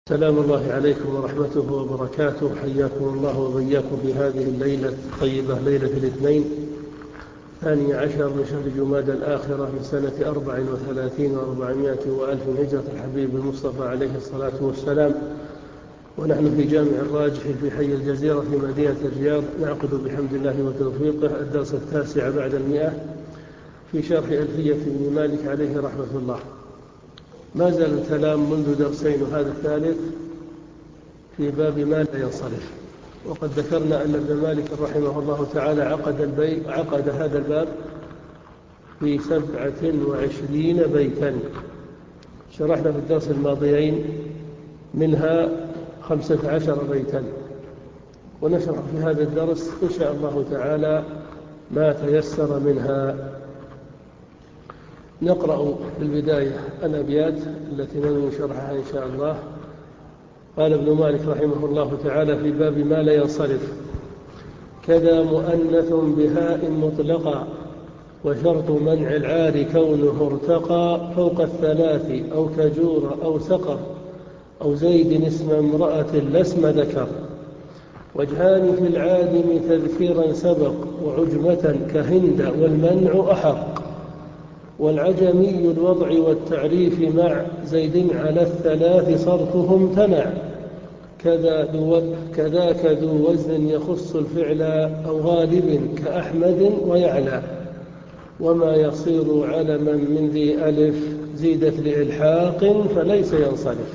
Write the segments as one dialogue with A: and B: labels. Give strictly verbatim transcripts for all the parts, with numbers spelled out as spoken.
A: سلام الله عليكم ورحمته وبركاته. حياكم الله وبياكم في هذه الليلة الطيبة، ليلة الاثنين ثاني عشر من شهر جمادى الآخرة من سنة أربع وثلاثين وأربعمائة وألف هجرة الحبيب المصطفى عليه الصلاة والسلام، ونحن في جامع الراجح في حي الجزيرة في مدينة الرياض نعقد بحمد الله وتوفيقه الدرس التاسع بعد المئة في شرح ألفية ابن مالك عليه رحمة الله. ما زال الكلام منذ درسين وهذا الثالث في باب ما لا ينصرف، وقد ذكرنا أن ابن مالك رحمه الله تعالى عقد, البي... عقد هذا الباب في سبعة وعشرين بيتا، شرحنا في الدرس الماضيين منها خمسة عشر بيتا، ونشرح في هذا الدرس إن شاء الله تعالى ما تيسر منها. نقرأ في البداية الأبيات التي ننوي شرحها إن شاء الله. قال ابن مالك رحمه الله تعالى في باب ما لا ينصرف: كذا مؤنث بهاء مطلقا، وشرط منع العار كونه ارتقى فوق الثلاث أو كجور أو سقر أو زيد اسم امرأة لا اسم ذكر، وجهان في العادم تذكيرا سبق وعجمة كهند والمنع أحق، والعجمي الوضع والتعريف مع زيد على الثلاث صرفه امتنع، كذا دو كذاك ذو وزن يخص الفعل أو غالب كأحمد ويعلى، وما يصير علما من ذي ألف زيدت لإلحاق فليس ينصرف.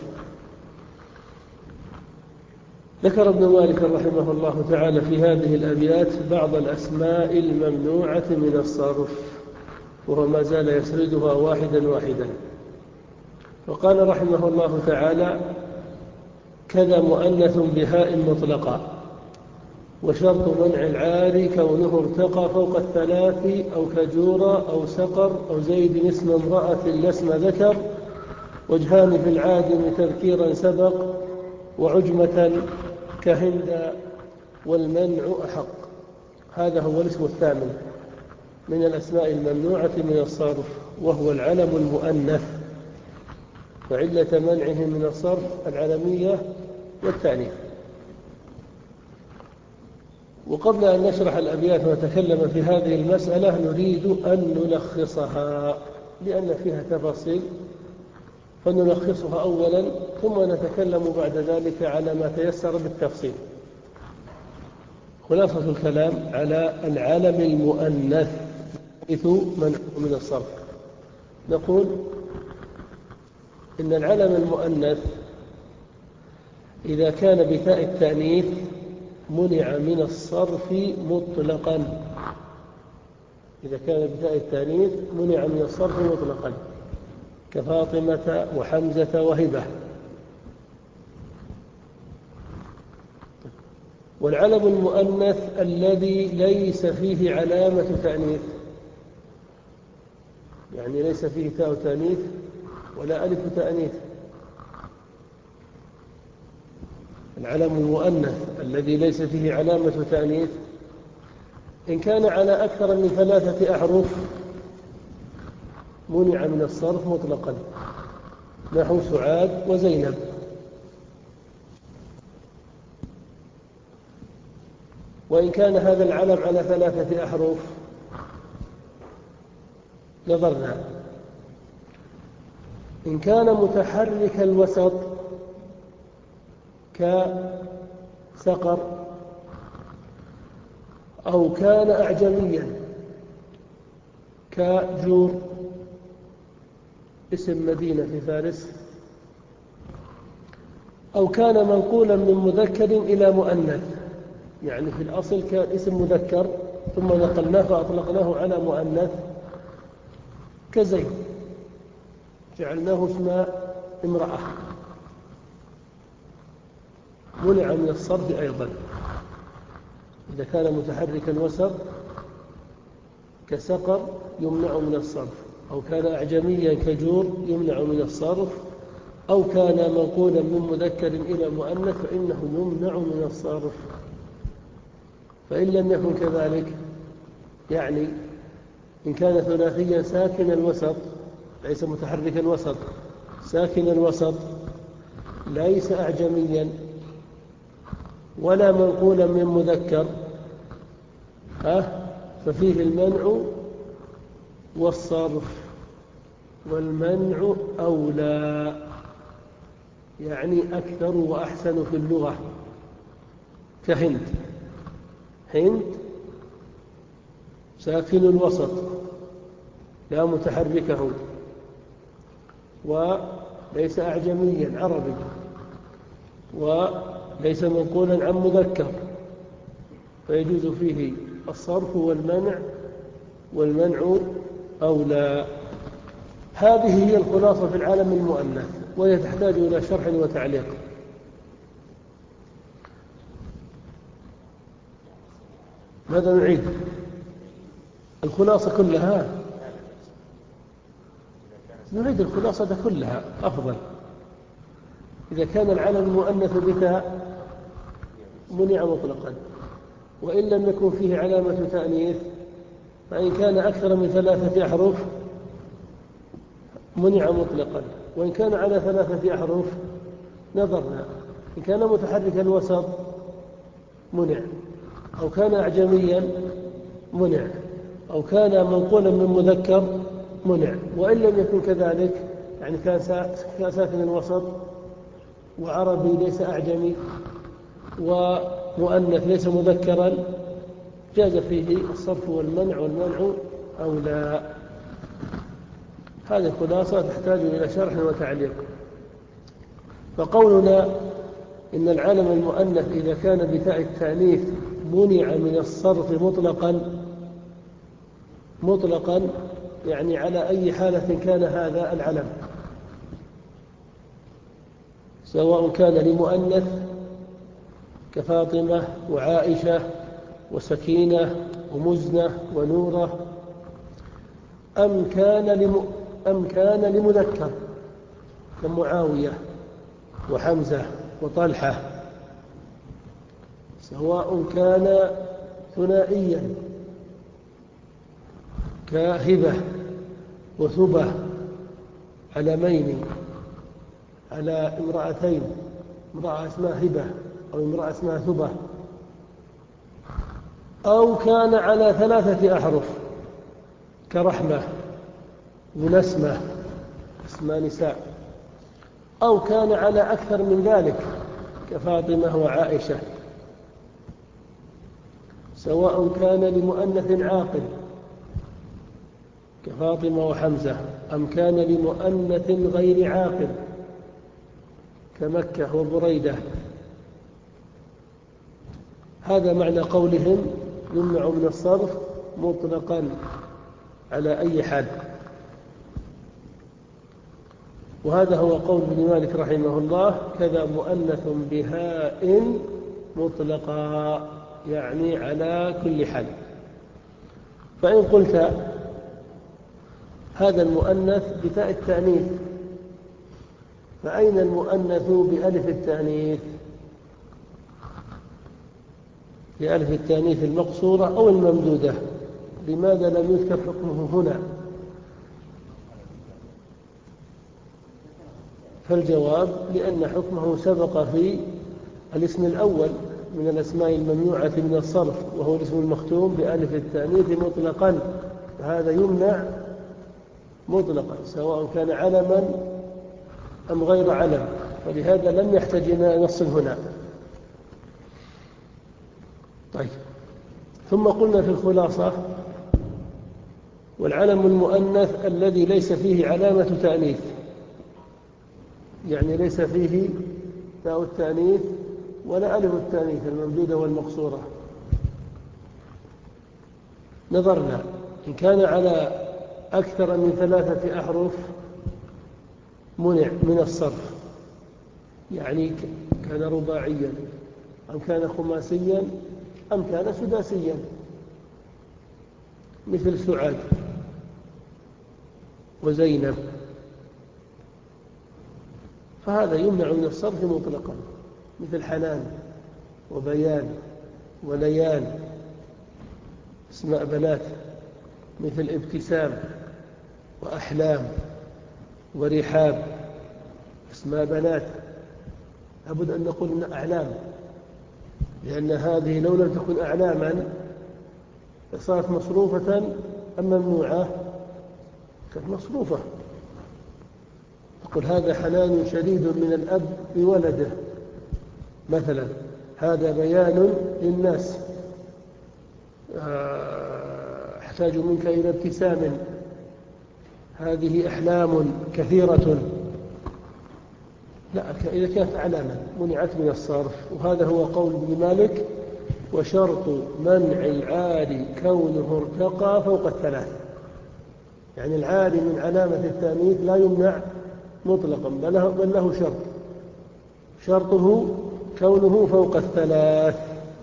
A: ذكر ابن مالك رحمه الله تعالى في هذه الأبيات بعض الأسماء الممنوعة من الصرف، وهو ما زال يسردها واحدا واحدا. وقال رحمه الله تعالى: كذا مؤنث بهاء مطلقا، وشرط منع العار كونه ارتقى فوق الثلاث أو كجورة أو سقر أو زيد اسم امرأة لا اسم ذكر، وجهان في العادم تذكيرا سبق وعجمة كهند والمنع أحق. هذا هو الاسم الثامن من الأسماء الممنوعة من الصرف، وهو العلم المؤنث، وعلة منعه من الصرف العلمية والتأنيث. وقبل أن نشرح الأبيات ونتكلم في هذه المسألة نريد أن نلخصها لأن فيها تفاصيل، فنلخصها أولا ثم نتكلم بعد ذلك على ما تيسر بالتفصيل. خلاصة الكلام على العلم المؤنث حيث منعه من الصرف. نقول إن العلم المؤنث إذا كان بتاء التأنيث منع من الصرف مطلقا. إذا كان بتاء التأنيث منع من الصرف مطلقا كفاطمة وحمزة وهبة. والعلم المؤنث الذي ليس فيه علامة تأنيث، يعني ليس فيه تاء تأنيث ولا ألف تأنيث. العلم المؤنث الذي ليس فيه علامة تأنيث إن كان على أكثر من ثلاثة أحرف منع من الصرف مطلقا، نحو سعاد وزينب. وإن كان هذا العلم على ثلاثة أحرف نظرنا. إن كان متحرك الوسط كسقر، أو كان أعجميا كجور اسم مدينة في فارس، أو كان منقولا من مذكر إلى مؤنث، يعني في الأصل كان اسم مذكر ثم نقلناه فأطلقناه على مؤنث كزيد جعلناه اسم امرأة، منع من الصرف أيضا. إذا كان متحرك الوسط كسقر يمنع من الصرف، أو كان أعجميا كجور يمنع من الصرف، أو كان منقولا من مذكر إلى مؤنث فإنه يمنع من الصرف. فإن لم يكن كذلك، يعني إن كان ثلاثيا ساكن الوسط ليس متحرك الوسط ساكن الوسط ليس أعجميا ولا منقولا من مذكر ها ففيه المنع والصرف، والمنع أولى يعني أكثر وأحسن في اللغة. كهند، هند ساكن الوسط لا متحركه، وليس أعجميا عربي، وليس منقولا عن مذكر، فيجوز فيه الصرف والمنع، والمنع أولى. هذه هي الخلاصة في العالم المؤنث، وهي تحتاج إلى شرح وتعليق. ماذا نعيد؟ الخلاصة كلها، نعيد الخلاصة كلها أفضل. إذا كان العلم المؤنث بتاء منع مطلقا، وإن لم يكن فيه علامة تأنيث، فإن كان أكثر من ثلاثة أحرف منع مطلقا، وإن كان على ثلاثة أحرف نظرنا. إن كان متحرك الوسط منع، أو كان أعجميا منع، أو كان منقولا من مذكر منع. وإن لم يكن كذلك، يعني كان ساكن الوسط وعربي ليس أعجمي ومؤنث ليس مذكرا، جاز فيه الصرف والمنع، والمنع أولى. هذه الخلاصة تحتاج إلى شرح وتعليق. فقولنا إن العلم المؤنث إذا كان بتاء التأنيث منع من الصرف مطلقا، مطلقا يعني على أي حالة كان هذا العلم، سواء كان لمؤنث كفاطمة وعائشة وسكينة ومزنة ونورة، أم كان لم أم كان لمذكر كمعاوية وحمزة وطلحة، سواء كان ثنائيا كهبة وثبة، علمين على امرأتين، امرأة اسمها هبة أو امرأة اسمها ثبة، أو كان على ثلاثة أحرف كرحمة ونسمة اسمها نساء، أو كان على أكثر من ذلك كفاطمة وعائشة، سواء كان لمؤنث عاقل كفاطمة وحمزة، أم كان لمؤنث غير عاقل كمكة وبريدة. هذا معنى قولهم يمنع من الصرف مطلقا على أي حال. وهذا هو قول ابن مالك رحمه الله: كذا مؤنث بهاء مطلقا، يعني على كل حال. فإن قلت هذا المؤنث بتاء التأنيث، فأين المؤنث بألف التأنيث؟ بألف التأنيث المقصورة أو الممدودة؟ لماذا لم يذكر حكمه هنا؟ فالجواب: لأن حكمه سبق في الاسم الأول من الأسماء الممنوعة من الصرف، وهو الاسم المختوم بألف التأنيث مطلقا، فهذا يمنع مطلقا سواء كان علما أم غير علم، ولهذا لم يحتاج إلى نص هنا. طيب، ثم قلنا في الخلاصة: والعلم المؤنث الذي ليس فيه علامة تأنيث، يعني ليس فيه تاء التأنيث ولا ألف التأنيث الممدودة والمقصورة، نظرنا. إن كان على أكثر من ثلاثة أحرف منع من الصرف، يعني كان رباعيا أم كان خماسيا أم كان سداسيا، مثل سعاد وزينب، فهذا يمنع من الصرف مطلقا، مثل حنان وبيان وليان اسماء بنات، مثل ابتسام وأحلام ورحاب اسماء بنات، لابد أن نقول إن أعلام، لأن هذه لو لم تكن أعلاما صارت مصروفة أم ممنوعة؟ كانت مصروفة. تقول هذا حنان شديد من الأب بولده مثلا، هذا بيان للناس، أحتاج منك إلى ابتسام، هذه أحلام كثيرة. لا، إذا كانت أعلاما منعت من الصرف، وهذا هو قول ابن مالك: وشرط منع العاري كونه ارتقى فوق الثلاث. يعني العاري من علامة التانيث لا يمنع مطلقا، بل له, بل له شرط، شرطه كونه فوق الثلاث.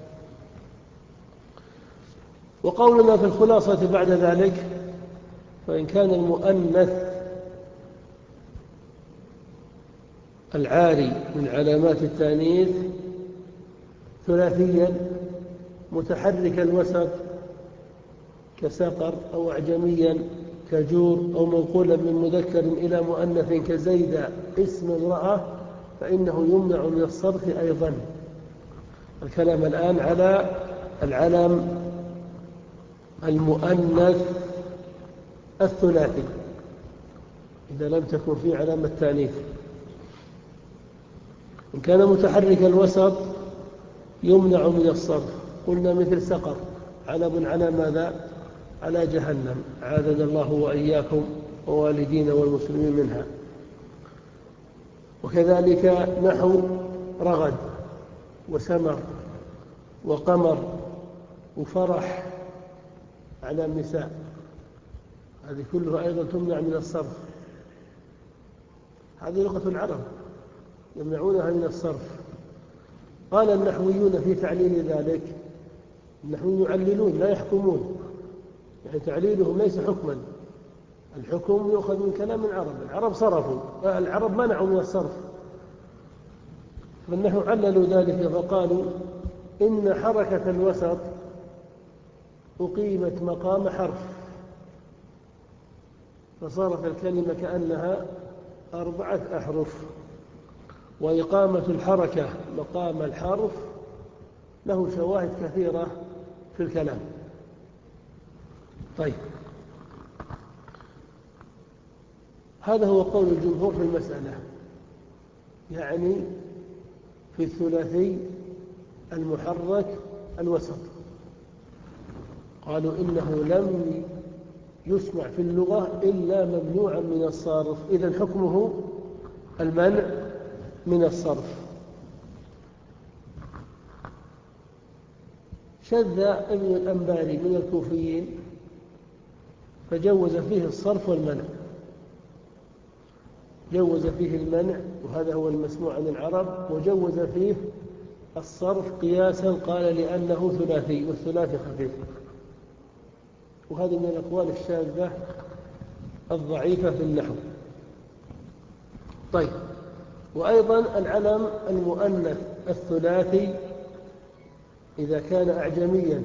A: وقولنا في الخلاصة بعد ذلك: فإن كان المؤنث العاري من علامات التانيث ثلاثيا متحرك الوسط كسقر، أو أعجميا كجور، أو منقولا من مذكر إلى مؤنث كزيد اسم امرأة، فإنه يمنع من الصرف أيضا. الكلام الآن على العلم المؤنث الثلاثي إذا لم تكن فيه علامة تانيث. إن كان متحرك الوسط يمنع من الصرف. قلنا مثل سقر، علم على ماذا؟ على جهنم، عاذنا الله وإياكم ووالدين والمسلمين منها. وكذلك نحو رغد وسمر وقمر وفرح على النساء، هذه كلها أيضا تمنع من الصرف. هذه لغة العرب يمنعونها من الصرف. قال النحويون في تعليل ذلك، النحويون يعللون لا يحكمون، يعني تعليلهم ليس حكما، الحكم يؤخذ من كلام العرب. العرب صرفوا، العرب منعوا من الصرف، فالنحو عللوا ذلك فقالوا إن حركة الوسط أقيمت مقام حرف، فصارت الكلمة كأنها أربعة أحرف، وإقامة الحركة مقام الحرف له شواهد كثيرة في الكلام. طيب، هذا هو قول الجمهور في المسألة، يعني في الثلاثي المحرك الوسط. قالوا إنه لم يسمع في اللغة إلا ممنوعا من الصرف، إذن حكمه المنع من الصرف. شذ ابن الأنباري من الكوفيين فجوز فيه الصرف والمنع، جوز فيه المنع وهذا هو المسموع عن العرب، وجوز فيه الصرف قياسا، قال لأنه ثلاثي والثلاثي خفيف. وهذه من الأقوال الشاذة الضعيفة في النحو. طيب، وأيضا العلم المؤنث الثلاثي إذا كان أعجميا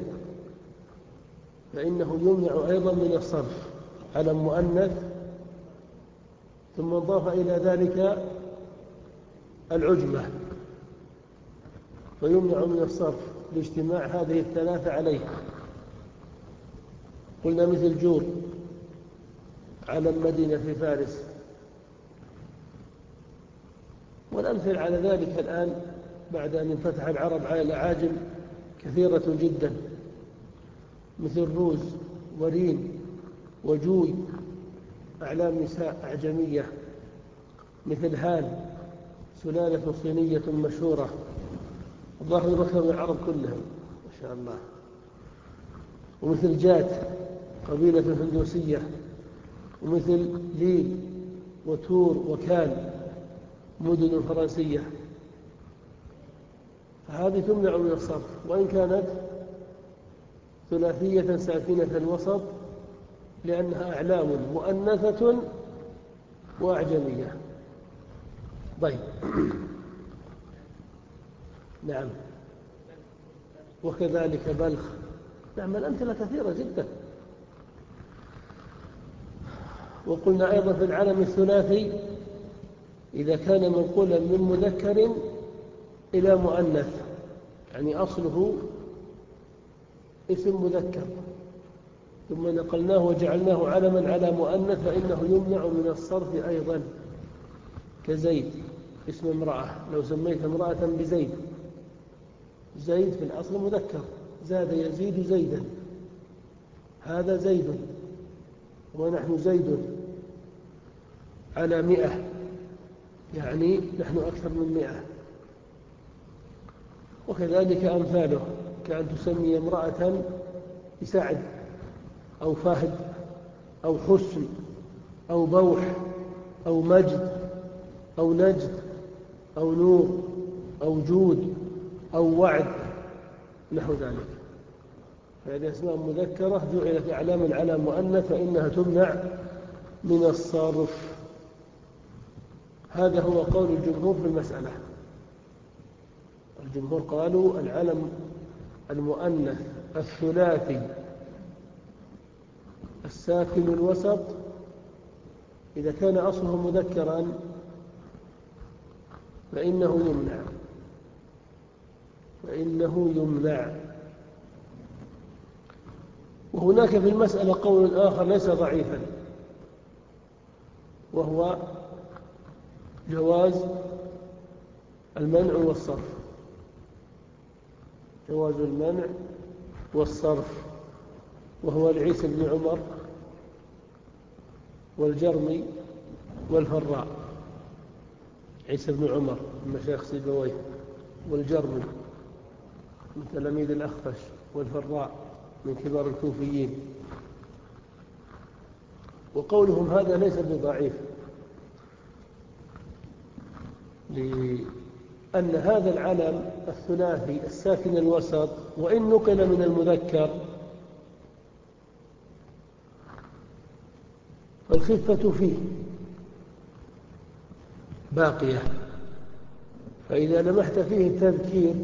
A: فإنه يمنع أيضا من الصرف، علم مؤنث ثم اضاف إلى ذلك العجمة فيمنع من الصرف لاجتماع هذه الثلاثة عليه. قلنا مثل جور علم مدينة في فارس، والأمثل على ذلك الآن بعد أن انفتح العرب على الأعاجم كثيرة جدا، مثل روز ورين وجوي، أعلام نساء أعجمية، مثل هان سلالة صينية مشهورة، الظاهر يذكر من العرب كلهم ما شاء الله. ومثل جات قبيلة هندوسية، ومثل ليل وتور وكان مدن فرنسية، فهذه تمنع من الصرف وإن كانت ثلاثية ساكنة الوسط، لأنها أعلام مؤنثة وأعجمية. طيب نعم، وكذلك بلخ. نعم، الأمثلة كثيرة جدا. وقلنا أيضا في العلم الثلاثي إذا كان منقولا من مذكر إلى مؤنث، يعني أصله اسم مذكر ثم نقلناه وجعلناه علما على مؤنث فإنه يمنع من الصرف أيضا، كزيد اسم امرأة، لو سميت امرأة بزيد، زيد في الأصل مذكر، زاد يزيد زيدا، هذا زيد ونحن زيد على مئة، يعني نحن أكثر من مئة. وكذلك أمثاله، كأن تسمي امرأة بسعد أو فهد أو حسن أو بوح أو مجد أو نجد أو نور أو جود أو وعد نحو ذلك. فهذه أسماء مذكرة جعلت أعلاما على مؤنث فإنها تمنع من الصرف. هذا هو قول الجمهور في المسألة. الجمهور قالوا العلم المؤنث الثلاثي الساكن الوسط إذا كان أصله مذكرا فإنه يمنع فإنه يمنع وهناك في المسألة قول آخر ليس ضعيفا، وهو جواز المنع والصرف، جواز المنع والصرف، وهو لعيسى بن عمر والجرمي والفراء. عيسى بن عمر من مشايخ سيبويه، والجرمي من تلاميذ الأخفش، والفراء من كبار الكوفيين. وقولهم هذا ليس بضعيف، لأن هذا العلم الثلاثي الساكن الوسط وإن نقل من المذكر فالخفة فيه باقية، فإذا لمحت فيه التذكير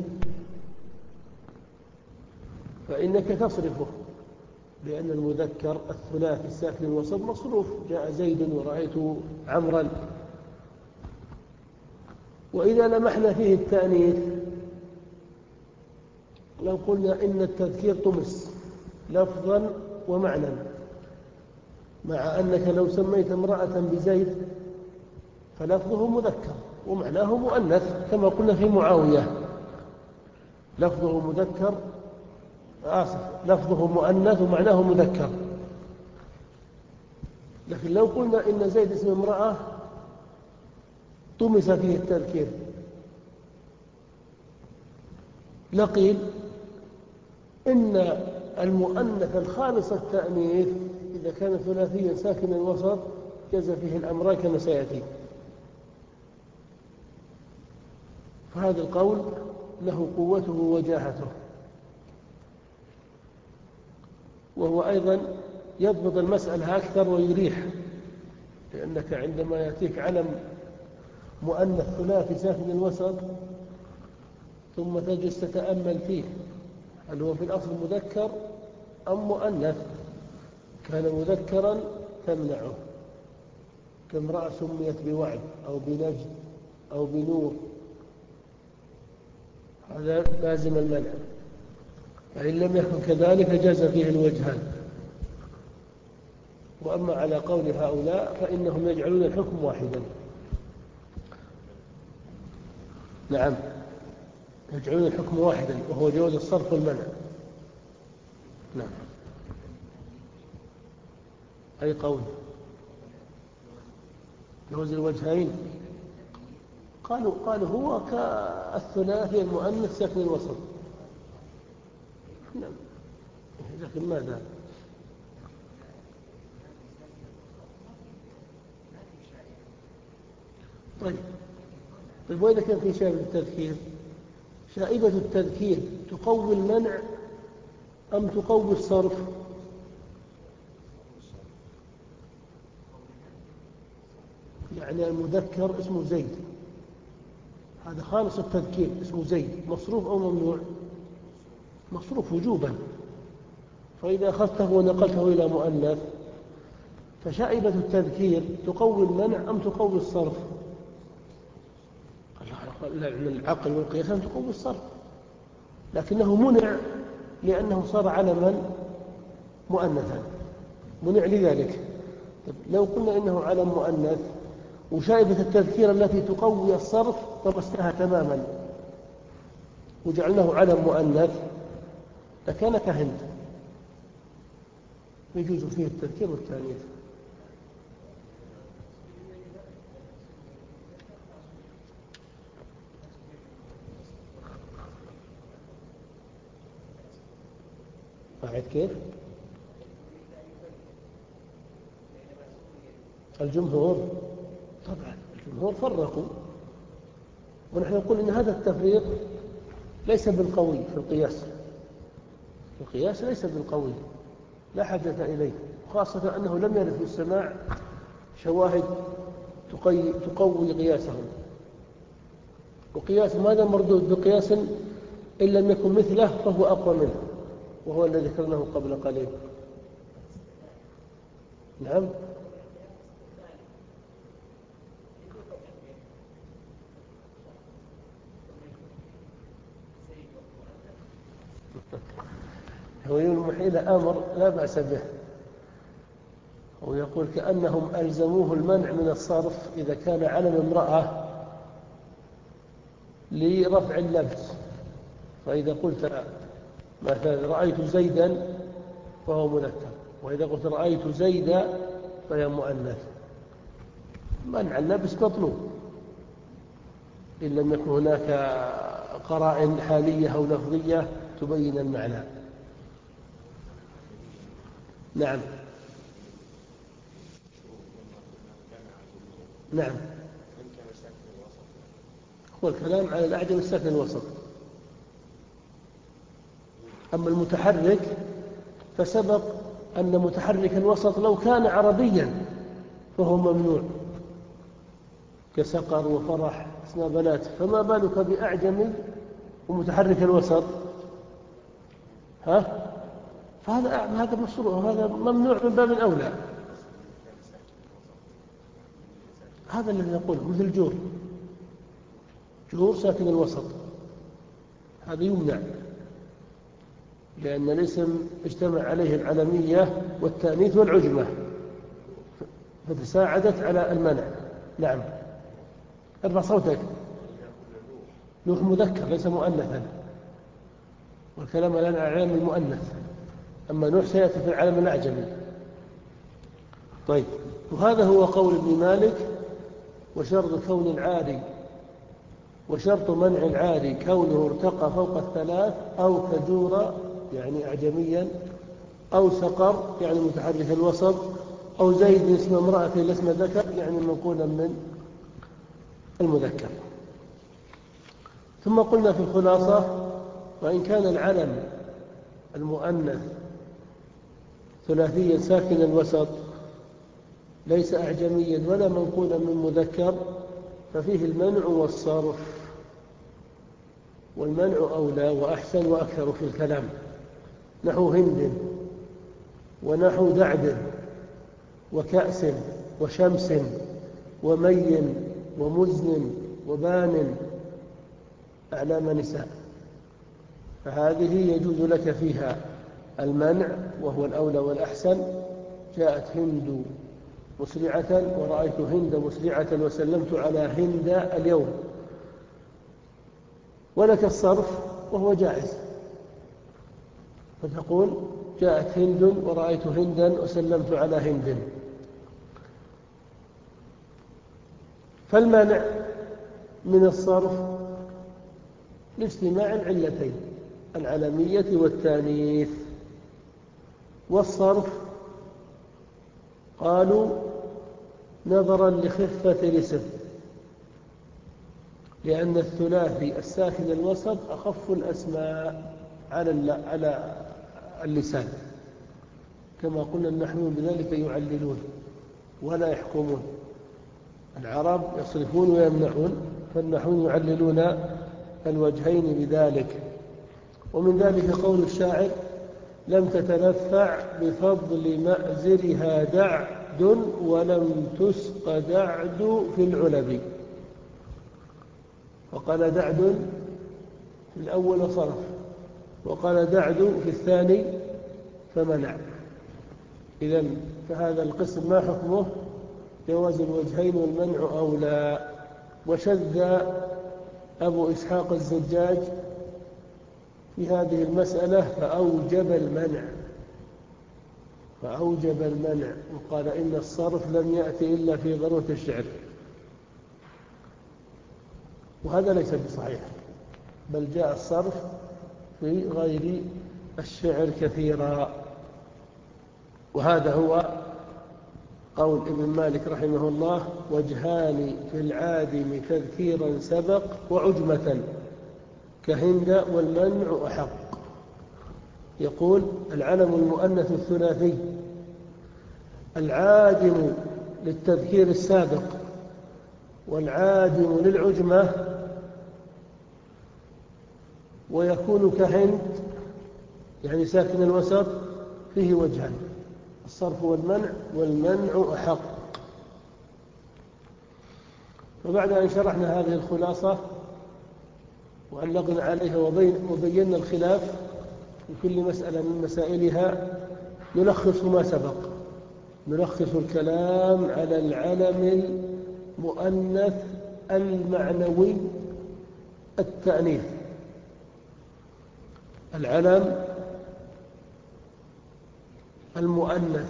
A: فإنك تصرفه، لأن المذكر الثلاثي الساكن الوسط مصروف، جاء زيد ورأيت عمرا. وإذا لمحنا فيه التأنيث لو قلنا إن التذكير طمس لفظا ومعنى، مع أنك لو سميت امرأة بزيد فلفظه مذكر ومعناه مؤنث، كما قلنا في معاوية لفظه مذكر آسف لفظه مؤنث ومعناه مذكر. لكن لو قلنا إن زيد اسم امرأة طمس فيه التذكير لقيل إن المؤنث الخالص التأنيث إذا كان ثلاثيا ساكن الوسط جاز فيه الأمران كما سيأتي. فهذا القول له قوته ووجاهته، وهو أيضا يضبط المسألة أكثر ويريح، لأنك عندما يأتيك علم مؤنث ثلاثي ساكن الوسط ثم تجلس تتأمل فيه هل هو في الأصل مذكر أم مؤنث، كان مذكرا تمنعه، كامرأة سميت بوعد أو بنجد أو بنور، هذا لازم المنع. فإن لم يكن كذلك جاز فيه الوجهان. وأما على قول هؤلاء فإنهم يجعلون الحكم واحدا. نعم، يجعلون الحكم واحدا وهو جواز الصرف والمنع. نعم. أي قول جواز الوجهين؟ قالوا قالوا هو كالثلاثي المؤنث ساكن الوسط. نعم، لكن ماذا؟ طيب طيب وإذا كان في شائبة التذكير، شائبة التذكير تقوي المنع أم تقوي الصرف؟ يعني المذكر اسمه زيد، هذا خالص التذكير اسمه زيد، مصروف أو ممنوع؟ مصروف وجوبا. فإذا أخذته ونقلته إلى مؤنث فشائبة التذكير تقوي المنع أم تقوي الصرف؟ من العقل والقياس أن تقوي الصرف، لكنه منع لأنه صار علما مؤنثا، منع لذلك. لو قلنا إنه علم مؤنث وشائبة التذكير التي تقوي الصرف طمسناها تماما وجعلناه علم مؤنث لكان كهند، يجوز فيه التذكير والتانيث. بعد كيف؟ الجمهور طبعا الجمهور فرقوا، ونحن نقول إن هذا التفريق ليس بالقوي في القياس، القياس ليس بالقوي لا حاجة إليه، خاصة أنه لم يرد في السماع شواهد تقوي قياسه، وقياس ماذا مردود بقياس إن لم يكن مثله فهو أقوى منه، وهو الذي ذكرناه قبل قليل. نعم. هو المحيل أمر لا بأس به، ويقول كأنهم ألزموه المنع من الصرف إذا كان علم امرأة لرفع اللبس، فإذا قلت مثلا رأيت زيدا فهو مذكر، وإذا قلت رأيت زيدا فهي مؤنث. منع اللبس مطلوب إن لم يكن هناك قرائن حالية أو لفظية تبين المعنى. نعم نعم. هو الكلام على الأعجم الساكن الوسط. أما المتحرك فسبق أن متحرك الوسط لو كان عربيا فهو ممنوع كسقر وفرح اسماء بنات، فما بالك بأعجمي ومتحرك الوسط؟ ها؟ فهذا هذا مشروع، هذا ممنوع من باب الأولى. هذا الذي نقوله مثل جور، جور ساكن الوسط هذا يمنع لأن الاسم اجتمع عليه العلمية والتأنيث والعجمة فتساعدت على المنع. نعم. ارفع صوتك. نوح مذكر ليس مؤنثا، والكلام الآن عن العلم المؤنث، أما نوح سيأتي في العلم الأعجمي. طيب، وهذا هو قول ابن مالك. وشرط كون العاري وشرط منع العاري كونه ارتقى فوق الثلاث أو كجور يعني أعجميا، أو سقر يعني متحرك الوسط، أو زيد اسم امرأة لاسم ذكر يعني منقولا من المذكر. ثم قلنا في الخلاصة: وإن كان العلم المؤنث ثلاثيا ساكن الوسط ليس أعجميا ولا منقولا من مذكر ففيه المنع والصرف، والمنع أولى وأحسن وأكثر في الكلام، نحو هند ونحو دعد وكأس وشمس ومي ومزن وبان أعلام نساء، فهذه يجوز لك فيها المنع وهو الأولى والأحسن. جاءت هند مسرعة ورأيت هند مسرعة وسلمت على هند اليوم، ولك الصرف وهو جائز، فتقول جاءت هند ورأيت هندا وسلمت على هند. فالمانع من الصرف لاجتماع العلتين العلمية والتانيث. والصرف قالوا نظرا لخفة الاسم، لأن الثلاثي الساكن الوسط أخف الأسماء على على اللسان، كما قلنا النحويون بذلك يعللون ولا يحكمون. العرب يصرفون ويمنعون، فالنحويون يعللون الوجهين بذلك. ومن ذلك قول الشاعر: لم تتنفع بفضل مأزرها دعد، ولم تسق دعد في العلب. وقال دعد في الأول وصرف، وقال دعد في الثاني فمنع. إذن فهذا القسم ما حكمه؟ جواز الوجهين والمنع أو لا. وشذ أبو إسحاق الزجاج في هذه المسألة فأوجب المنع فأوجب المنع وقال إن الصرف لم يأتي إلا في ضرورة الشعر، وهذا ليس بصحيح، بل جاء الصرف في غير الشعر كثيرا. وهذا هو قول ابن مالك رحمه الله: وجهان في العادم تذكيرا سبق وعجمة كهند والمنع أحق. يقول: العلم المؤنث الثلاثي العادم للتذكير السابق والعادم للعجمة، ويكون كهند يعني ساكن الوسط، فيه وجهان: الصرف والمنع، والمنع أحق. وبعد أن شرحنا هذه الخلاصة وعلقنا عليها وبينا الخلاف في كل مسألة من مسائلها، نلخص ما سبق. نلخص الكلام على العلم المؤنث المعنوي التأنيث. العلم المؤنث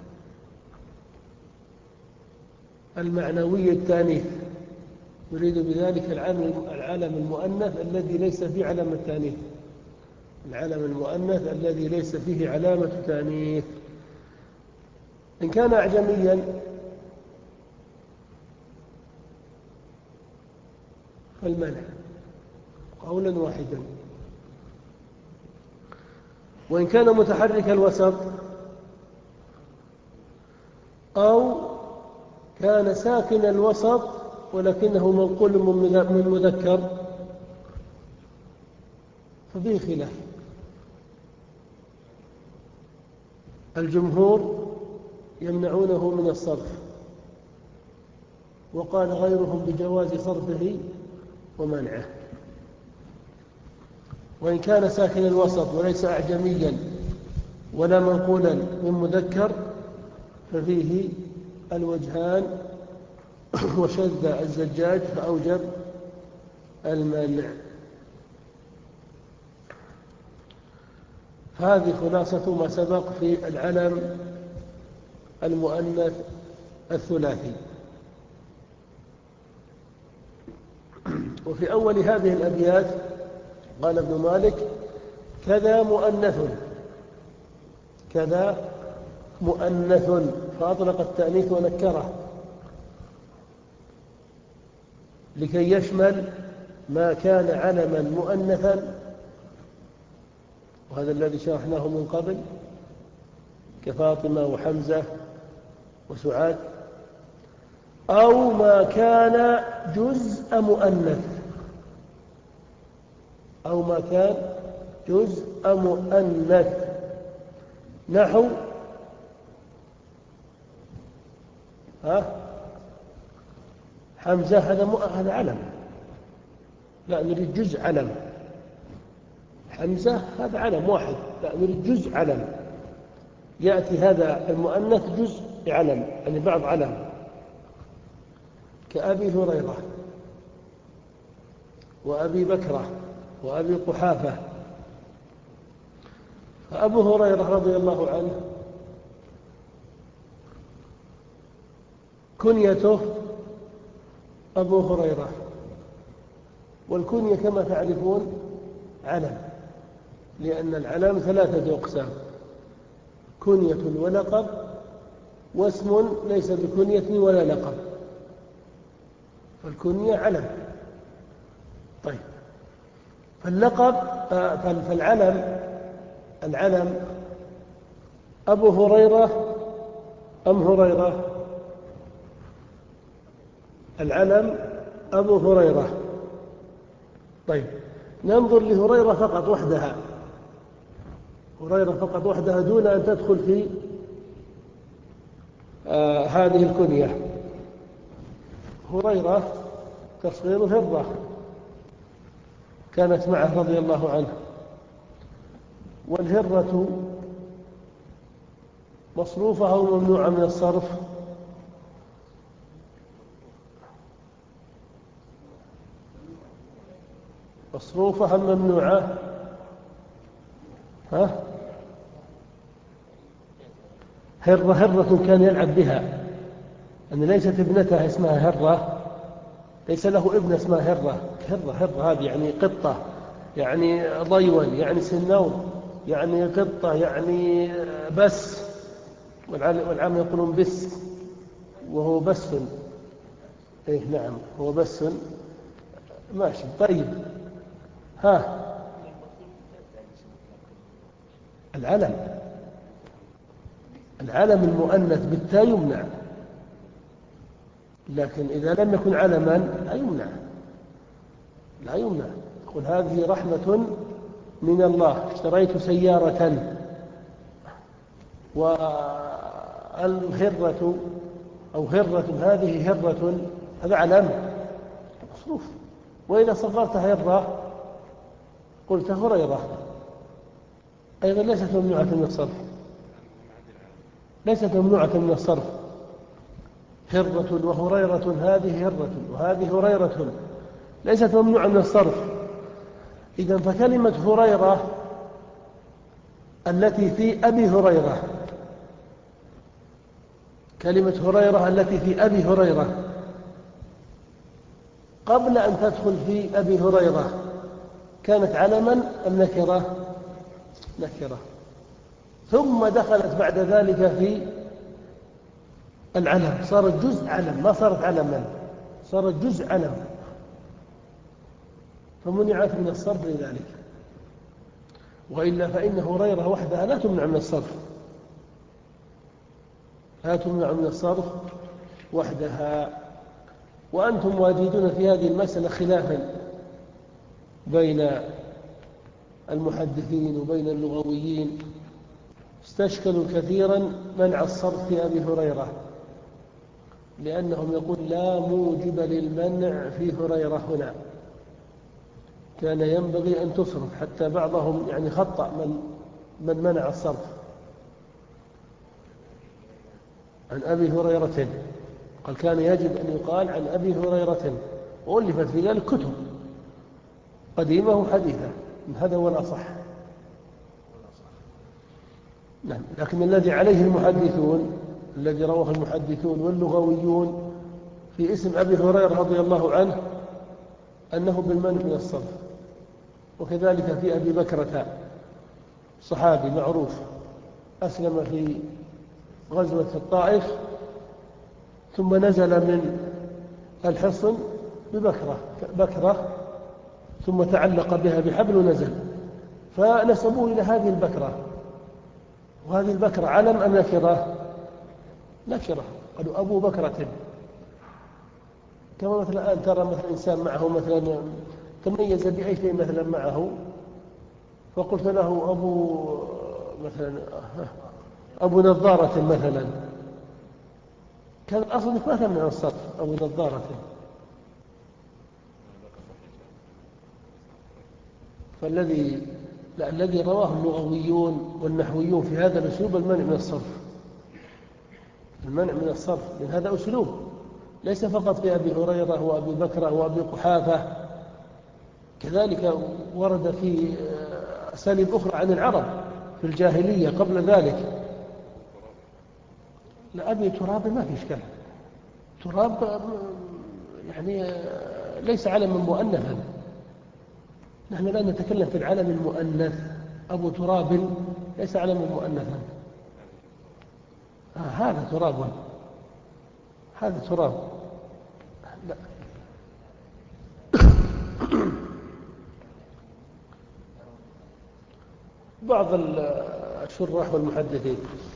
A: المعنوي التأنيث، يريد بذلك العلم المؤنث الذي ليس فيه علامة تأنيث. العلم المؤنث الذي ليس فيه علامة تأنيث إن كان أعجميا فالمنع قولا واحدا، وإن كان متحرك الوسط أو كان ساكن الوسط ولكنه منقول من مذكر ففيه خلاف. الجمهور يمنعونه من الصرف، وقال غيرهم بجواز صرفه ومنعه. وإن كان ساكن الوسط وليس أعجميا ولا منقولا من مذكر ففيه الوجهان. وشذ الزجاج فأوجب المنع. هذه خلاصة ما سبق في العلم المؤنث الثلاثي. وفي أول هذه الأبيات قال ابن مالك: كذا مؤنث كذا مؤنث، فأطلق التأنيث ونكره لكي يشمل ما كان علما مؤنثا، وهذا الذي شرحناه من قبل كفاطمة وحمزة وسعاد، أو ما كان جزء مؤنث أو ما كان جزء مؤنث نحو ها حمزة، هذا هذا علم، لا نريد جزء علم. حمزة هذا علم واحد، لا نريد جزء علم. يأتي هذا المؤنث جزء علم، يعني بعض علم، كأبي هريرة وأبي بكرة وأبي قحافة. فأبو هريرة رضي الله عنه كنيته أبو هريرة، والكنية كما تعرفون علم، لأن العلم ثلاثة أقسام: كنية ولقب، واسم ليس بكنية ولا لقب. فالكنية علم. طيب، فاللقب فالعلم العلم أبو هريرة أم هريرة؟ العلم أبو هريرة. طيب، ننظر لهريرة فقط وحدها، هريرة فقط وحدها دون أن تدخل في آه هذه الكنية. هريرة تصغير هرة، كانت معه رضي الله عنه. والهرة مصروفة أو ممنوعة من الصرف؟ مصروفة أم ممنوعة؟ ها؟ هرة هرة كان يلعب بها، أن ليست ابنتها اسمها هرة، ليس له ابن اسمها هرة. هرة هرة هذه يعني قطة، يعني ضيول، يعني سنون، يعني قطة، يعني بس، والعام يقولون بس، وهو بس. إيه نعم هو بس. ماشي طيب. ها العلم، العلم المؤنث بالتاء يمنع، لكن إذا لم يكن علما لا يمنع، لا يمنع. قل هذه رحمة من الله، اشتريت سيارة. والهرة أو هرة، هذه هرة، هذا علم مصروف. وإذا صغرت هرة قلت هريرة، أيضا ليست ممنوعة من الصرف، ليست ممنوعة من الصرف. هرة وهريرة، هذه هرة وهذه هريرة، ليست ممنوعة من الصرف. إذن فكلمة هريرة التي في أبي هريرة، كلمة هريرة التي في أبي هريرة قبل أن تدخل في أبي هريرة كانت علما أم نكرة؟ نكرة. ثم دخلت بعد ذلك في العلم، صارت جزء علم، ما صارت علما، صارت جزء علم، فمنعت من الصرف لذلك. وإلا فإن هريرة وحدها لا تمنع من الصرف، لا تمنع من الصرف وحدها. وأنتم واجدون في هذه المسألة خلافا بين المحدثين وبين اللغويين، استشكلوا كثيرا منع الصرف في أبي هريرة، لأنهم يقول لا موجب للمنع في هريرة هنا، كان ينبغي أن تصرف. حتى بعضهم يعني خطأ من, من منع الصرف عن أبي هريرة، قال كان يجب أن يقال عن أبي هريرة، وألفت في ذلك كتب قديمة وحديثة، هذا هو الأصح. نعم. لكن الذي عليه المحدثون، الذي رواه المحدثون واللغويون في اسم أبي هريرة رضي الله عنه أنه بالمنع من الصرف. وكذلك في أبي بكرة، صحابي معروف أسلم في غزوة الطائف، ثم نزل من الحصن ببكرة بكرة ثم تعلق بها بحبل ونزل، فنسبوه إلى هذه البكرة. وهذه البكرة علم أم نكرة؟ نكرة، قالوا أبو بكرة. كما مثلا الآن ترى مثلا إنسان معه مثلا تميز بأي شيء مثلا معه، فقلت له أبو مثلا أبو نظارة مثلا، كان الأصل أنك ما تمنع الصرف أبو نظارة. فالذي لا الذي رواه اللغويون والنحويون في هذا الأسلوب المنع من الصرف، المنع من الصرف، من هذا أسلوب ليس فقط في أبي هريرة وأبي بكر وأبي قحافة، كذلك ورد في أساليب أخرى عن العرب في الجاهلية قبل ذلك. لا أبي تراب ما في إشكال، تراب يعني ليس علما مؤنثا، نحن الآن نتكلم في العلم المؤنث. أبو تراب ليس علما مؤنثا، آه هذا تراب، هذا تراب. لا. بعض الشراح والمحدثين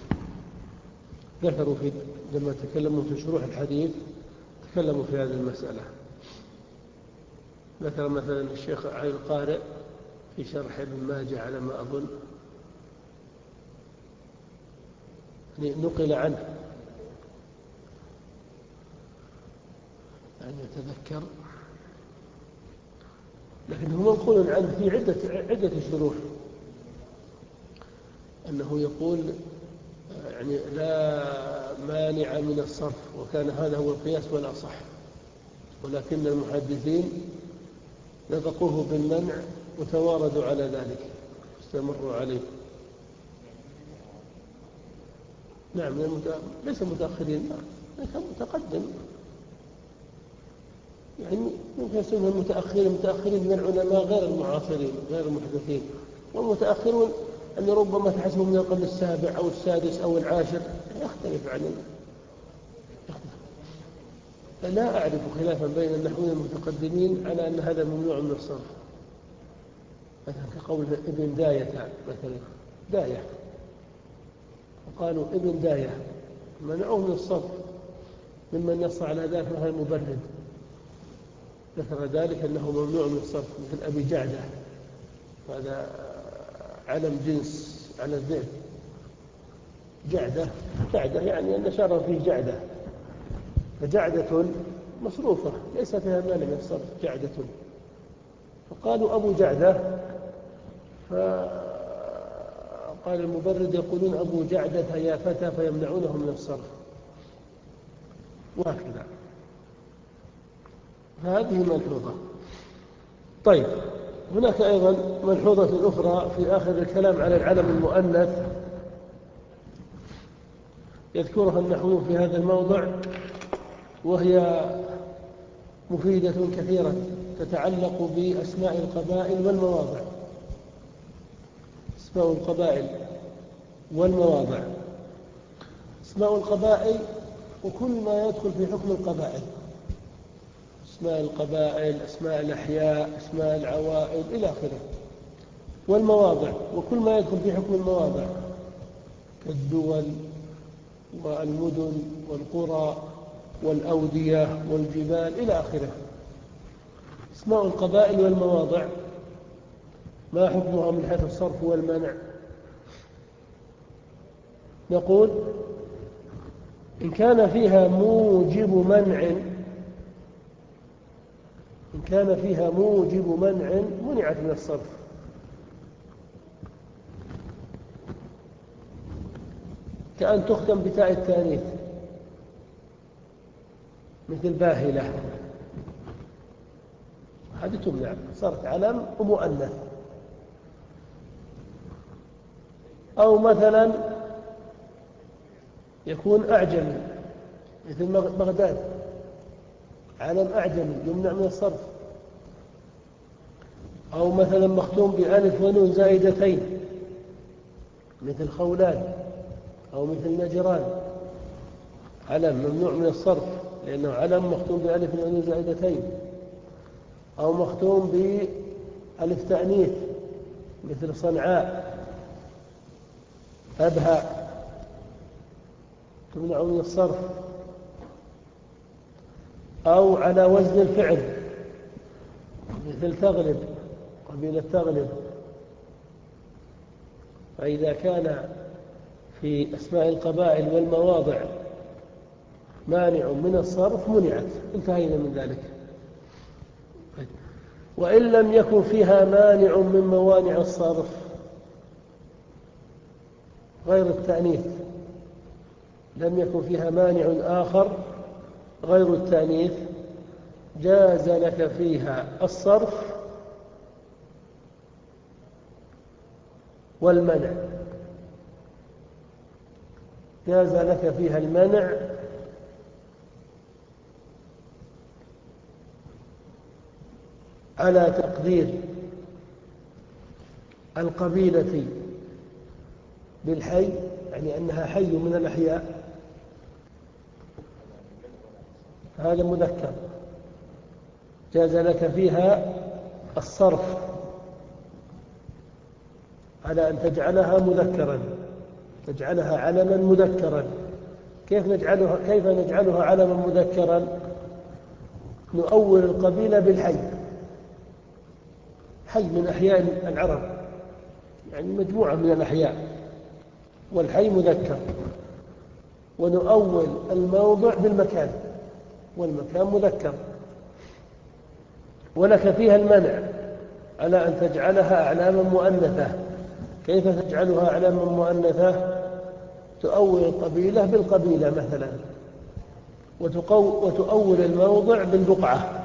A: ذكروا في لما تكلموا في شروح الحديث تكلموا في هذه المسألة. ذكر مثلا الشيخ علي القارئ في شرح ابن ماجه على ما أظن، نقل عنه يعني يتذكر لكن هو منقول عنه في عدة عدة شروح، أنه يقول يعني لا مانع من الصرف، وكان هذا هو القياس والأصح، ولكن المحدثين نطقوه بالمنع وتواردوا على ذلك استمروا عليه. نعم ليس متأخرين، ليس متقدم، يعني يمكن يسمى المتأخرين متأخرين من العلماء غير المعاصرين غير المحدثين، والمتأخرون أن ربما تحسبوا من القرن السابع أو السادس أو العاشر، يختلف عن يختلف. لا أعرف خلافا بين النحويين المتقدمين على أن هذا ممنوع من الصرف، مثلا كقول ابن داية مثلا، داية وقالوا ابن داية منعوه من الصرف، ممن يص على ذلك مثل المبرد ذكر ذلك أنه ممنوع من الصرف، مثل أبي جعدة، هذا علم جنس على الذئب، جعدة جعدة يعني أن شعره فيه جعدة، فجعدة مصروفة ليس فيها مانع من الصرف جعدة، فقالوا أبو جعدة، فقال المبرد يقولون أبو جعدة يا فتى فيمنعونه من الصرف، وهكذا. فهذه ملحوظة. طيب هناك أيضا ملحوظة أخرى في آخر الكلام على العلم المؤنث يذكرها النحوي في هذا الموضع، وهي مفيدة كثيرا تتعلق بأسماء القبائل والمواضع. أسماء القبائل والمواضع، أسماء القبائل وكل ما يدخل في حكم القبائل، أسماء القبائل، أسماء الأحياء، أسماء العوائل إلى آخره، والمواضع وكل ما يدخل في حكم المواضع كالدول والمدن والقرى والأودية والجبال إلى آخره. أسماء القبائل والمواضع ما حكمها من حيث الصرف والمنع؟ نقول إن كان فيها موجب منع إن كان فيها موجب منع منعت من الصرف، كأن تختم بتاء التانيث مثل باهلة، هذه تمنع، صارت علم ومؤنث. أو مثلا يكون أعجمي مثل بغداد، علم أعجمي يمنع من الصرف. أو مثلا مختوم بألف ونون زائدتين مثل خولان أو مثل نجران، علم ممنوع من الصرف لأنه علم مختوم بألف ونون زائدتين. أو مختوم بألف تأنيث مثل صنعاء، أبها، تمنع من الصرف. أو على وزن الفعل مثل تغلب، قبيلة تغلب. فإذا كان في أسماء القبائل والمواضع مانع من الصرف منعت، انتهينا من ذلك. وإن لم يكن فيها مانع من موانع الصرف غير التأنيث، لم يكن فيها مانع آخر غير التأنيث، جاز لك فيها الصرف والمنع، جاز لك فيها المنع على تقدير القبيلة بالحي، يعني أنها حي من الأحياء، هذا مذكر، جاز لك فيها الصرف على أن تجعلها مذكرا، تجعلها علما مذكرا. كيف نجعلها كيف نجعلها علما مذكرا؟ نؤول القبيلة بالحي، حي من أحياء العرب، يعني مجموعة من الأحياء، والحي مذكر، ونؤول الموضع بالمكان، والمكان مذكر، ولك فيها المنع على أن تجعلها أعلاما مؤنثة. كيف تجعلها أعلاما مؤنثة؟ تؤول القبيلة بالقبيلة مثلا، وتؤول الموضع بالبقعة.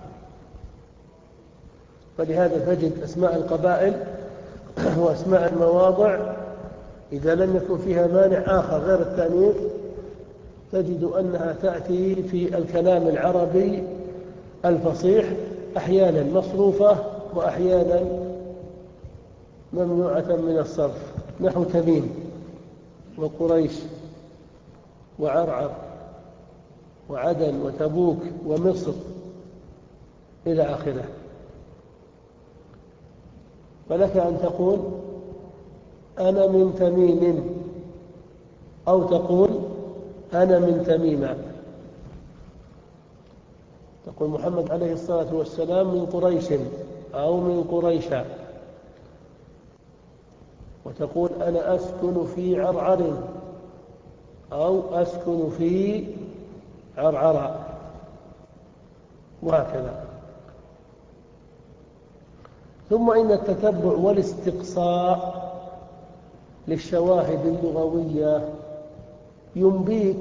A: فلهذا تجد أسماء القبائل وأسماء المواضع إذا لم يكن فيها مانع آخر غير التأنيث تجد أنها تأتي في الكلام العربي الفصيح أحيانا مصروفة وأحيانا ممنوعة من الصرف، نحو تميم وقريش وعرعر وعدن وتبوك ومصر إلى آخره. فلك أن تقول أنا من تميم، أو تقول أنا من تميمة. تقول محمد عليه الصلاة والسلام من قريش أو من قريشة، وتقول أنا أسكن في عرعر أو أسكن في عرعر، وهكذا. ثم إن التتبع والاستقصاء للشواهد اللغوية ينبيك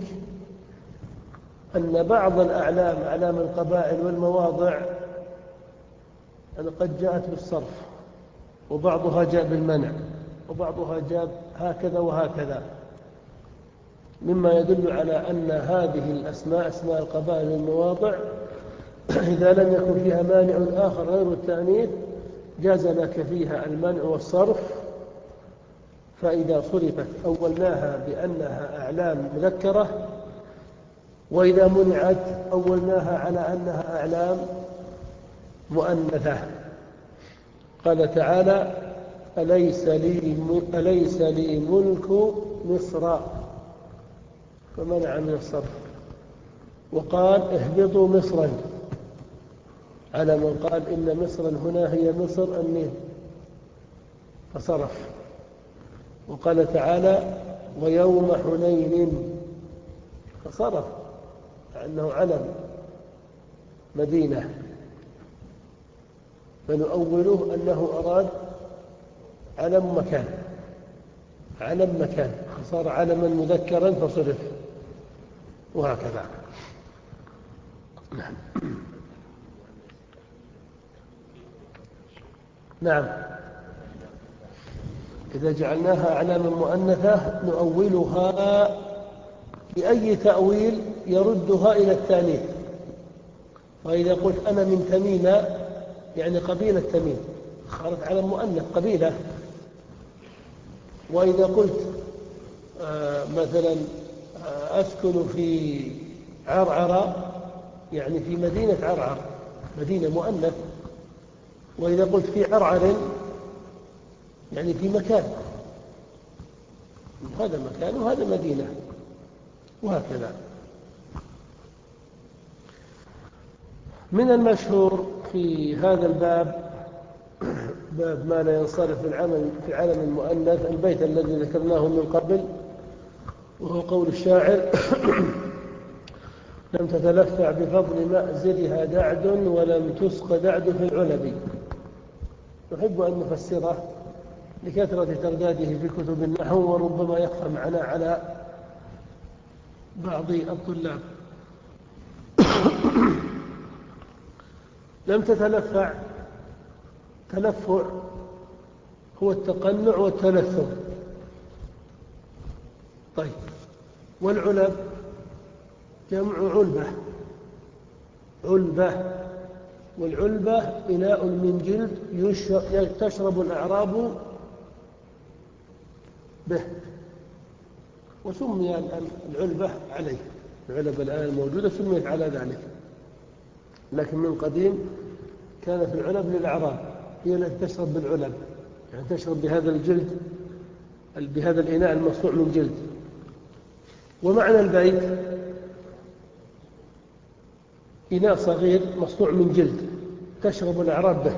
A: أن بعض الأعلام أعلام القبائل والمواضع أن قد جاءت بالصرف، وبعضها جاء بالمنع، وبعضها جاء هكذا وهكذا، مما يدل على أن هذه الأسماء أسماء القبائل والمواضع إذا لم يكن فيها مانع آخر غير التأنيث جاز لك فيها المنع والصرف. فإذا صرفت أولناها بأنها أعلام مذكرة، وإذا منعت أولناها على أنها أعلام مؤنثة. قال تعالى أليس لي, أليس لي ملك مصر، فمنع من الصرف. وقال اهبطوا مصرا، على من قال إن مصرا هنا هي مصر النيل، فصرف. وقال تعالى ويوم حنين، فصرف لأنه علم مدينة، فنؤوله أنه أراد علم مكان، علم مكان فصار علما مذكرا فصرف، وهكذا. نعم نعم إذا جعلناها أعلاما مؤنثة نؤولها بأي تأويل يردها إلى التانيث. وإذا قلت أنا من تميمة يعني قبيلة تميم، صارت علم مؤنث قبيلة. وإذا قلت آه مثلا آه أسكن في عرعر يعني في مدينة عرعر، مدينة مؤنث. وإذا قلت في عرعر يعني في مكان، هذا مكان وهذا مدينة، وهكذا. من المشهور في هذا الباب باب ما لا ينصرف في العمل في علم المؤنث البيت الذي ذكرناه من قبل، وهو قول الشاعر لم تتلفع بفضل مأزرها دعد ولم تسق دعد في العلب. نحب أن نفسره لكثرة ترداده في كتب النحو، وربما يخفى معنا على بعض الطلاب. لم تتلفع، تلفع هو التقنع والتلثم. طيب، والعلب جمع علبة، علبة، والعلبة إناء من جلد تشرب الأعراب به، وسمي العلبة عليه. العلب الآن الموجودة سميت على ذلك، لكن من قديم كانت العلب للأعراب، هي التي تشرب بالعلب، يعني تشرب بهذا الجلد، بهذا الإناء المصنوع من جلد. ومعنى البيت إناء صغير مصنوع من جلد تشرب الأعراب به.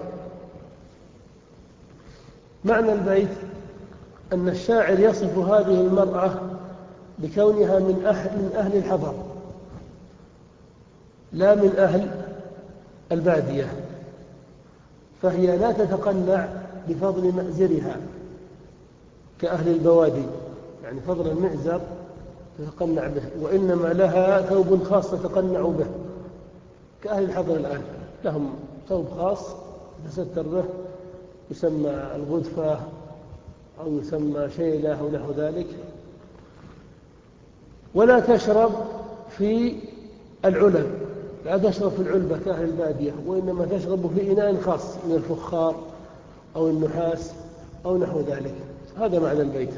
A: معنى البيت أن الشاعر يصف هذه المرأة بكونها من أهل, من أهل الحضر لا من أهل البادية، فهي لا تتقنع بفضل مأزرها كأهل البوادي، يعني فضل المئزر تتقنع به، وإنما لها ثوب خاص تتقنع به كأهل الحضر الآن، لهم ثوب خاص تستر به يسمى الغدفة أو يسمى شيلة أو نحو ذلك. ولا تشرب في العلب، لا تشرب في العلبة كأهل البادية، وإنما تشرب في إناء خاص من الفخار أو النحاس أو نحو ذلك. هذا معنى البيت.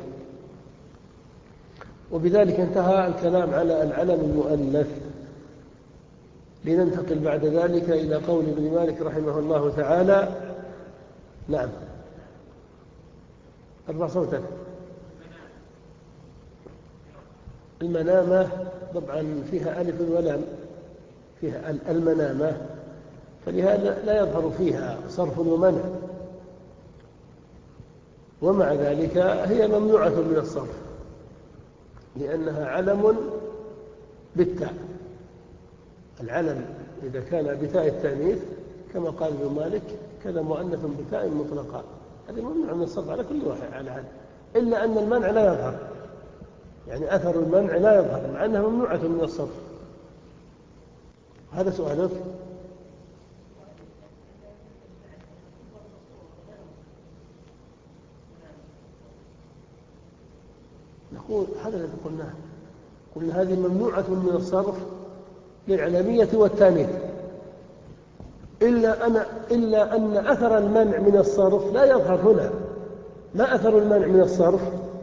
A: وبذلك انتهى الكلام على العلم المؤنث. لننتقل بعد ذلك إلى قول ابن مالك رحمه الله تعالى. نعم، ارفع صوتك. المنامة طبعا فيها ألف ولام، فيها المنامة، فلهذا لا يظهر فيها صرف ومنع، ومع ذلك هي ممنوعة من الصرف لأنها علم بالتاء. العلم إذا كان بتاء التأنيث كما قال ابن مالك كذا مؤنث بتاء مطلقة، هذه ممنوع من الصرف على كل واحد على هذا، إلا أن المنع لا يظهر، يعني أثر المنع لا يظهر مع أنها ممنوعة من الصرف. هذا سؤالك. نقول هذا الذي قلناه، قلنا هذه ممنوعة من الصرف للعلمية والتانيث، إلا, أنا إلا أن أثر المنع من الصرف لا يظهر هنا. ما أثر المنع من الصرف؟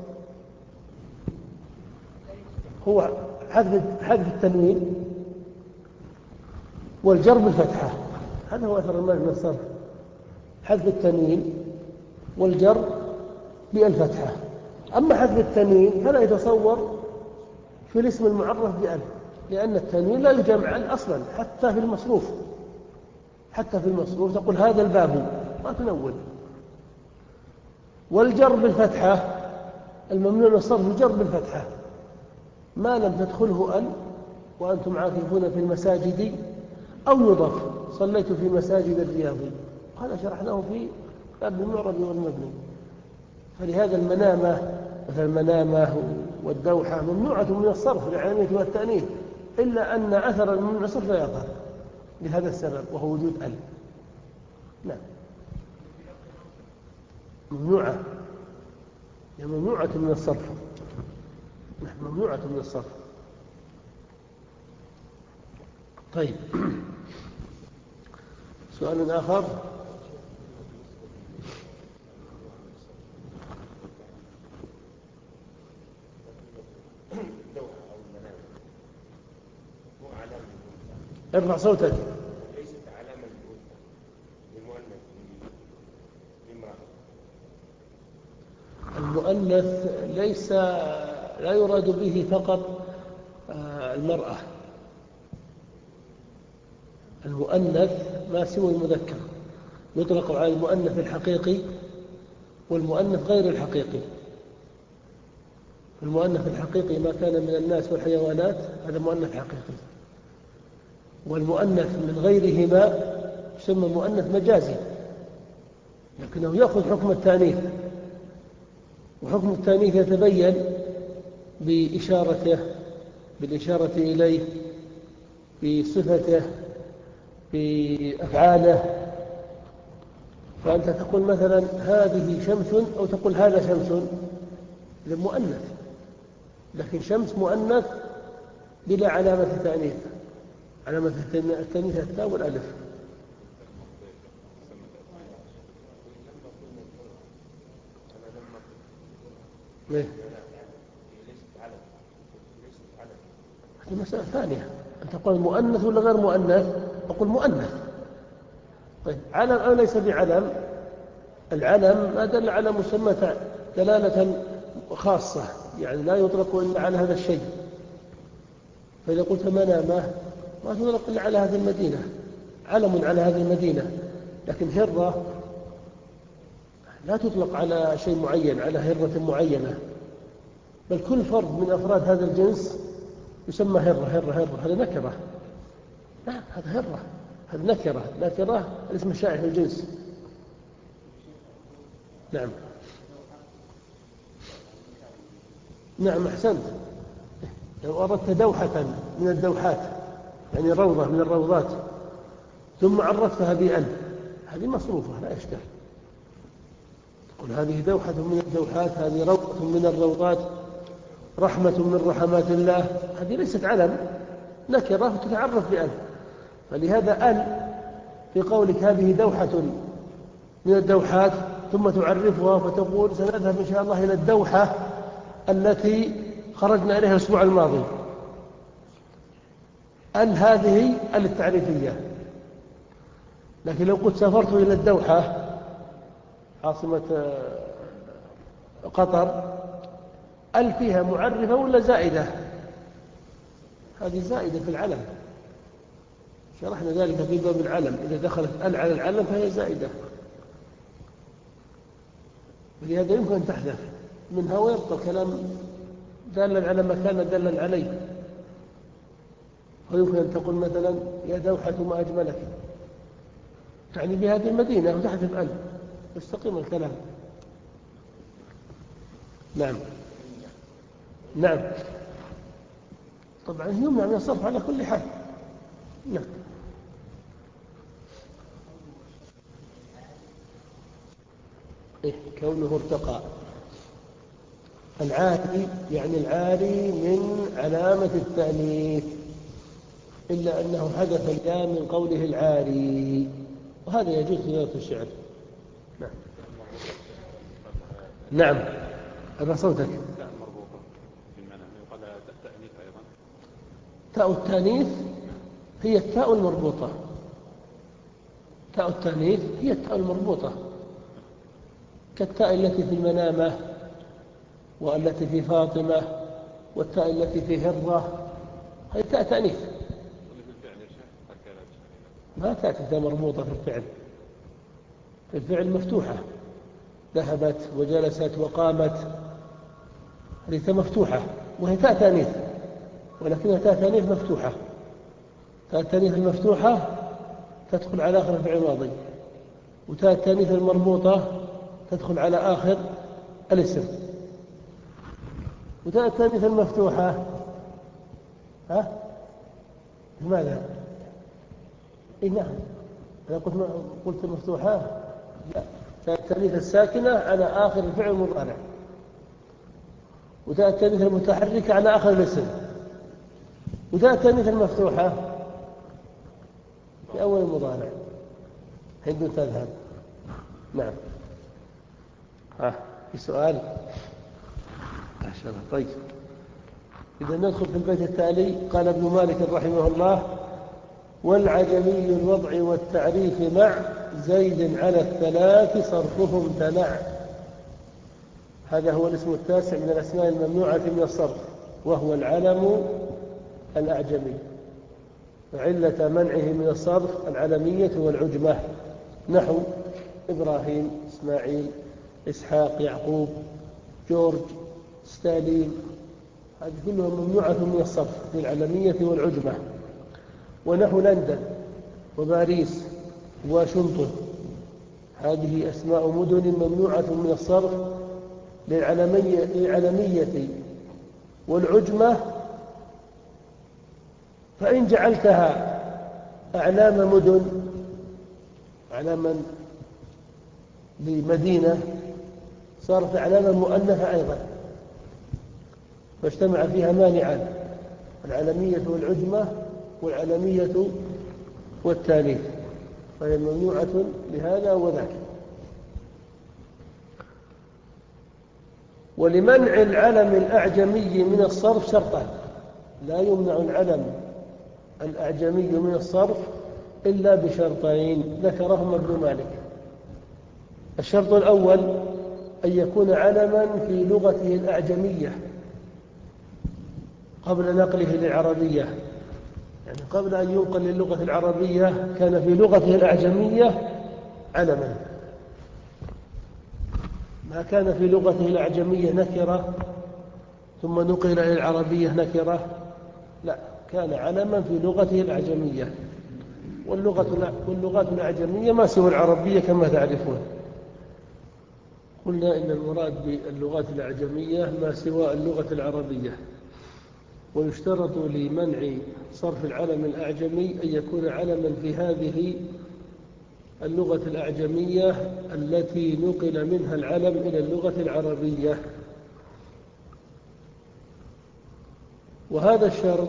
A: هو حذف حذف التنوين والجر بالفتحة، هذا هو أثر المنع من الصرف، حذف التنوين والجر بالفتحة. أما حذف التنوين فلا يتصور في الاسم المعرف بألف، لأن التنوين لا يجمع أصلا حتى في المصروف، حتى في المصروف تقول هذا الباب ما تنون. والجر بالفتحة الممنوع من الصرف الجر بالفتحة ما لم تدخله أن وأنتم عاكفون في المساجد أو يضاف صليت في مساجد الرياض، هذا شرحناه في باب المعرب والمبني. فلهذا المنامة مثل المنامة والدوحة ممنوعة من الصرف للعلمية والتأنيث، إلا أن أثر الممنوع من الصرف لا يظهر لهذا السبب وهو وجود ال. نعم، ممنوعة، يعني ممنوعة من الصرف. نعم، ممنوعة من الصرف. طيب، سؤال آخر. ارفع صوتك.
B: ليست علامة للمؤنث للمرأة.
A: المؤنث ليس لا يراد به فقط المرأة، المؤنث ما سوى المذكر، يطلق على المؤنث الحقيقي والمؤنث غير الحقيقي. المؤنث الحقيقي ما كان من الناس والحيوانات، هذا مؤنث حقيقي. والمؤنث من غيرهما يسمى مؤنث مجازي، لكنه يأخذ حكم التأنيث، وحكم التأنيث يتبين بإشارته، بالإشارة إليه، بصفته، بأفعاله. فأنت تقول مثلا هذه شمس أو تقول هذا شمس، للمؤنث، لكن شمس مؤنث بلا علامة تأنيث، علامة التأنيث التاء والألف. ليه؟ هذه مسألة ثانية، أنت تقول مؤنث ولا غير مؤنث؟ أقول مؤنث. طيب، علم أو ليس بعلم؟ العلم ما دل على مسمى دلالة خاصة، يعني لا يطلق إلا على هذا الشيء. فإذا قلت منامة ما تطلق إلا على هذه المدينة، علم على هذه المدينة. لكن هرة لا تطلق على شيء معين، على هرة معينة، بل كل فرد من أفراد هذا الجنس يسمى هرة هرة هرة، هذا نكرة. نعم، هذا هرة، هذا نكرة، نكرة الاسم الشائع في الجنس. نعم نعم أحسنت. لو أردت دوحة من الدوحات يعني روضة من الروضات ثم عرفتها بأن، هذه مصروفة لا إشكال. تقول هذه دوحة من الدوحات، هذه روضة من الروضات، رحمة من رحمات الله، هذه ليست علم، نكرة تتعرف بأن. فلهذا أن في قولك هذه دوحة من الدوحات ثم تعرفها فتقول سنذهب إن شاء الله إلى الدوحة التي خرجنا إليها الأسبوع الماضي. أن هذه التعريفية. لكن لو قلت سافرت إلى الدوحة عاصمة قطر، ال فيها معرفة ولا زائدة؟ هذه زائدة في العلم، شرحنا ذلك في باب العلم، إذا دخلت ال على العلم فهي زائدة، ولهذا يمكن أن تحذف منها ويبقى الكلام دالا على ما كان دالا عليه. ويمكن أن تقول مثلا يا دوحة ما أجملك، تعني بهذه المدينة وتحذف ال، يستقيم الكلام. نعم نعم طبعا يمنع من الصرف على كل حال. نعم إيه كونه ارتقى. العاري يعني العاري من علامة التأنيث، إلا أنه حذف الياء من قوله العاري، وهذا يجوز في ذات الشعر. نعم نعم أبا صوتك. تاء التأنيث هي التاء المربوطة، تاء التأنيث هي التاء المربوطة كالتاء التي في المنامة والتي في فاطمة والتاء التي في هرة، هي تاء تأنيث. ما تأتي تاء مربوطة في الفعل، في الفعل مفتوحة، ذهبت وجلست وقامت، هذه تاء مفتوحة وهي تاء تأنيث، ولكنها تاء تأنيث مفتوحة. تاء التأنيث المفتوحة تدخل على آخر الفعل الماضي، وتاء التأنيث المربوطة تدخل على آخر الاسم. وتاء التأنيث المفتوحة ها لماذا؟ إيه نعم أنا قلت قلت المفتوحة، لا، تاء التأنيث الساكنة على آخر الفعل المضارع، وتاء التأنيث المتحركة على آخر الاسم، وتاء التأنيث المفتوحة في أول المضارع. هند تذهب. نعم ها في سؤال ما شاء الله. طيب إذا ندخل في البيت التالي. قال ابن مالك رحمه الله: والعجمي الوضع والتعريف مع زيد على الثلاث صرفهم تنع. هذا هو الاسم التاسع من الأسماء الممنوعة من الصرف، وهو العلم الأعجمي، وعلة منعه من الصرف العلمية والعجمة، نحو إبراهيم، إسماعيل، إسحاق، يعقوب، جورج، ستالين، هذه كلها ممنوعة من الصرف في العلمية والعجمة. ونحو لندن وباريس وواشنطن، هذه أسماء مدن ممنوعة من الصرف للعلمية, للعلمية والعجمة. فإن جعلتها أعلام مدن، أعلاما لمدينة، صارت أعلاما مؤنثة أيضا، فاجتمع فيها مانعان: العلمية والعجمة والعلمية والتانيث، فهي ممنوعة لهذا وذاك. ولمنع العلم الأعجمي من الصرف شرطان: لا يمنع العلم الأعجمي من الصرف إلا بشرطين ذكرهما ابن مالك. الشرط الأول أن يكون علما في لغته الأعجمية قبل نقله للعربية، يعني قبل أن ينقل للغة العربية كان في لغته الأعجمية علما، ما كان في لغته الأعجمية نكرة ثم نقل إلى العربية نكرة، لا، كان علما في لغته الأعجمية. واللغة واللغات الأعجمية ما سوى العربية كما تعرفون. قلنا إن المراد باللغات الأعجمية ما سوى اللغة العربية، ويشترط لمنع صرف العلم الأعجمي أن يكون علما في هذه اللغة الأعجمية التي نقل منها العلم إلى اللغة العربية. وهذا الشرط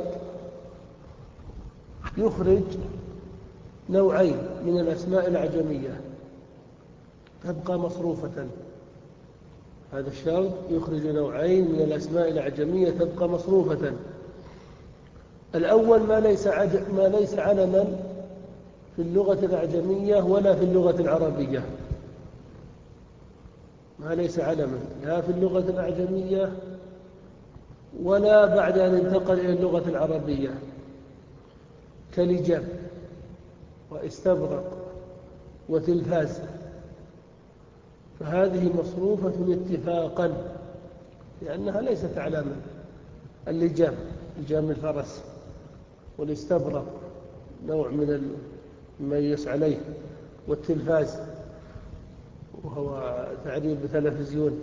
A: يخرج نوعين من الأسماء الأعجمية تبقى مصروفة. هذا الشرط يخرج نوعين من الأسماء الأعجمية تبقى مصروفة. الأول ما ليس, عج... ما ليس علما في اللغة الأعجمية ولا في اللغة العربية، ما ليس علما لا في اللغة الأعجمية ولا بعد أن انتقل إلى اللغة العربية، كلجام واستبرق وتلفاز، فهذه مصروفة اتفاقا لأنها ليست علما. اللجام لجام الفرس، والاستبرق نوع من المميز عليه، والتلفاز وهو تعريب بتلفزيون.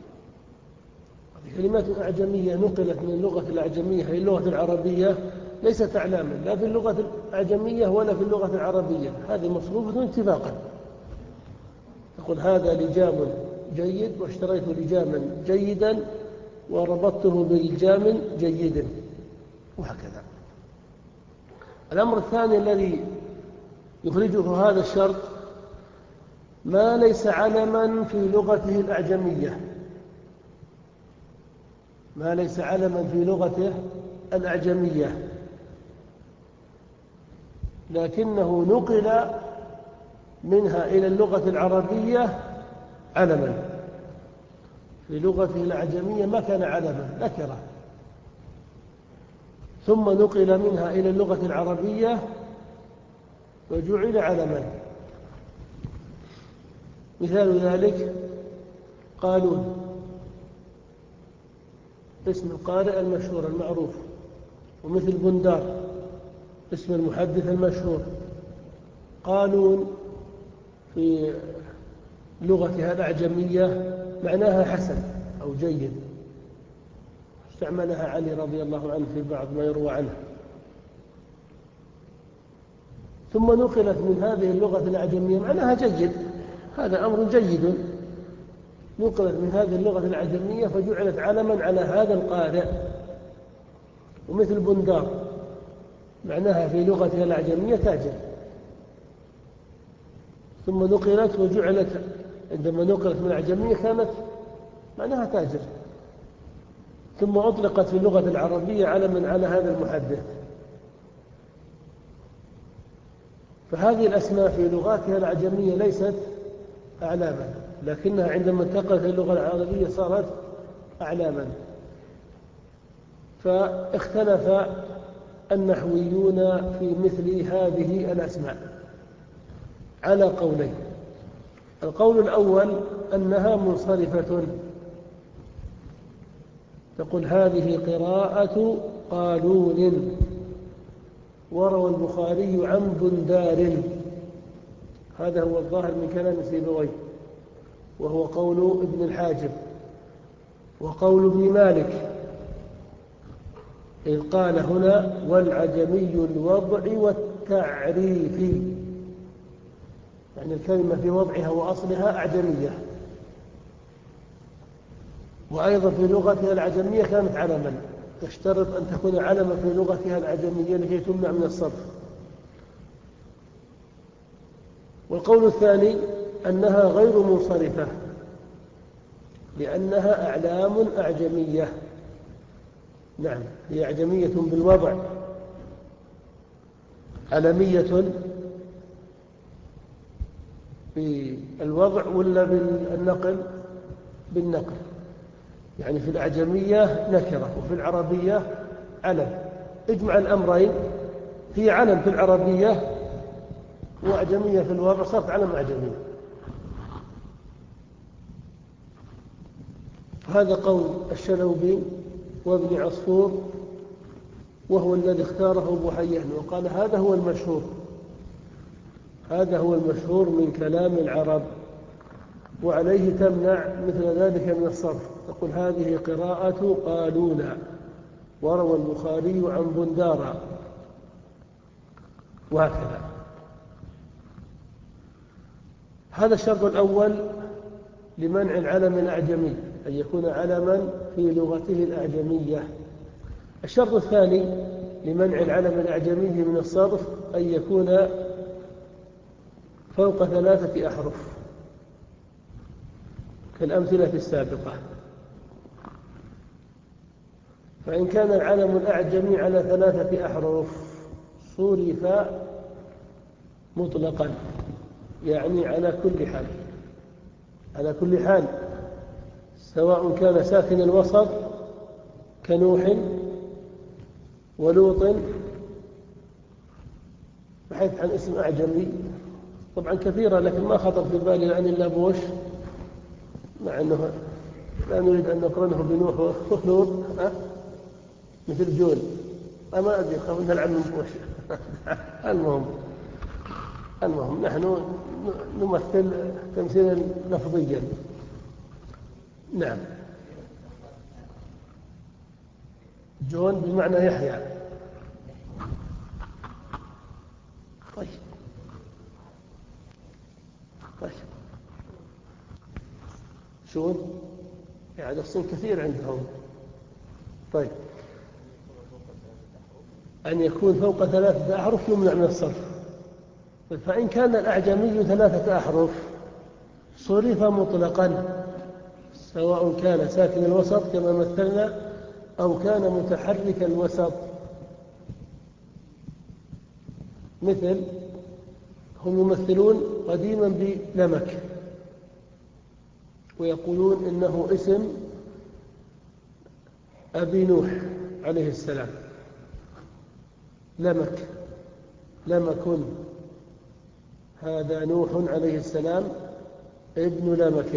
A: كلمات أعجمية نقلت من اللغة الأعجمية إلى اللغة العربية ليست أعلاما لا في اللغة الأعجمية ولا في اللغة العربية، هذه مصروفة اتفاقا. تقول هذا لجام جيد واشتريت لجاما جيدا وربطته بلجام جيد، وهكذا. الأمر الثاني الذي يخرجه هذا الشرط ما ليس علما في لغته الأعجمية، ما ليس علما في لغته الأعجمية لكنه نقل منها إلى اللغة العربية علما. في لغته الأعجمية ما كان علما، نكرة، ثم نقل منها إلى اللغة العربية وجعل علما. مثال ذلك قالون، اسم القارئ المشهور المعروف، ومثل بندار اسم المحدث المشهور. قالون في لغتها الأعجمية معناها حسن أو جيد، استعملها علي رضي الله عنه في بعض ما يروى عنه. ثم نقلت من هذه اللغة الأعجمية معناها جيد، هذا أمر جيد، نقلت من هذه اللغة الأعجمية فجعلت علما على هذا القارئ. ومثل بندار معناها في لغتها الأعجمية تاجر، ثم نقلت وجعلت، عندما نقلت من الأعجمية كانت معناها تاجر، ثم أطلقت في اللغة العربية علما على هذا المحدث. فهذه الأسماء في لغاتها الأعجمية ليست أعلاما، لكنها عندما انتقلت إلى اللغة العربية صارت أعلاما. فاختلف النحويون في مثل هذه الأسماء على قولين. القول الأول أنها منصرفة، تقول هذه قراءة قالون، وروى البخاري عن بندار، هذا هو الظاهر من كلام سيبويه، وهو قول ابن الحاجب. وقول ابن مالك إذ قال هنا والعجمي الوضع والتعريف، يعني الكلمة في وضعها وأصلها أعجمية، وأيضا في لغتها العجمية كانت علما، تشترط أن تكون علما في لغتها العجمية لكي تمنع من الصرف. والقول الثاني أنها غير منصرفة لأنها أعلام أعجمية. نعم، هي أعجمية بالوضع، علمية بالوضع ولا بالنقل؟ بالنقل، يعني في الأعجمية نكرة وفي العربية علم. اجمع الأمرين، هي علم في العربية وأعجمية في الوضع، صارت علم أعجمي. هذا قول الشلوبي وابن عصفور، وهو الذي اختاره أبو حيان، وقال هذا هو المشهور، هذا هو المشهور من كلام العرب. وعليه تمنع مثل ذلك من الصرف، تقول هذه قراءة قالون، وروى البخاري عن بندارا، وهكذا. هذا الشرط الأول لمنع العلم الأعجمي، أن يكون علما في لغته الأعجمية. الشرط الثاني لمنع العلم الأعجمي من الصرف أن يكون فوق ثلاثة أحرف كالأمثلة السابقة. فإن كان العلم الأعجمي على ثلاثة أحرف صرف مطلقا، يعني على كل حال، على كل حال، سواء كان ساكن الوسط كنوح ولوط، بحيث عن اسم أعجمي طبعا كثيرة، لكن ما خطر في بالي لأن اللابوش، مع أنه لا نريد أن نقرنه بنوح ولوط مثل جول، أما أدري خاف أن العلم بوش. المهم المهم نحن نمثل تمثيلا لفظيا. نعم، جون بمعنى يحيى. طيب طيب شون يعني الصين كثير عندهم. طيب، أن يكون فوق ثلاثة أحرف يمنع من الصرف. فإن كان الأعجمي ثلاثة أحرف صرف مطلقا، سواء كان ساكن الوسط كما مثلنا أو كان متحرك الوسط. مثل هم يمثلون قديما بلمك، ويقولون إنه اسم أبي نوح عليه السلام، لمك، لمك، هذا نوح عليه السلام ابن لمك.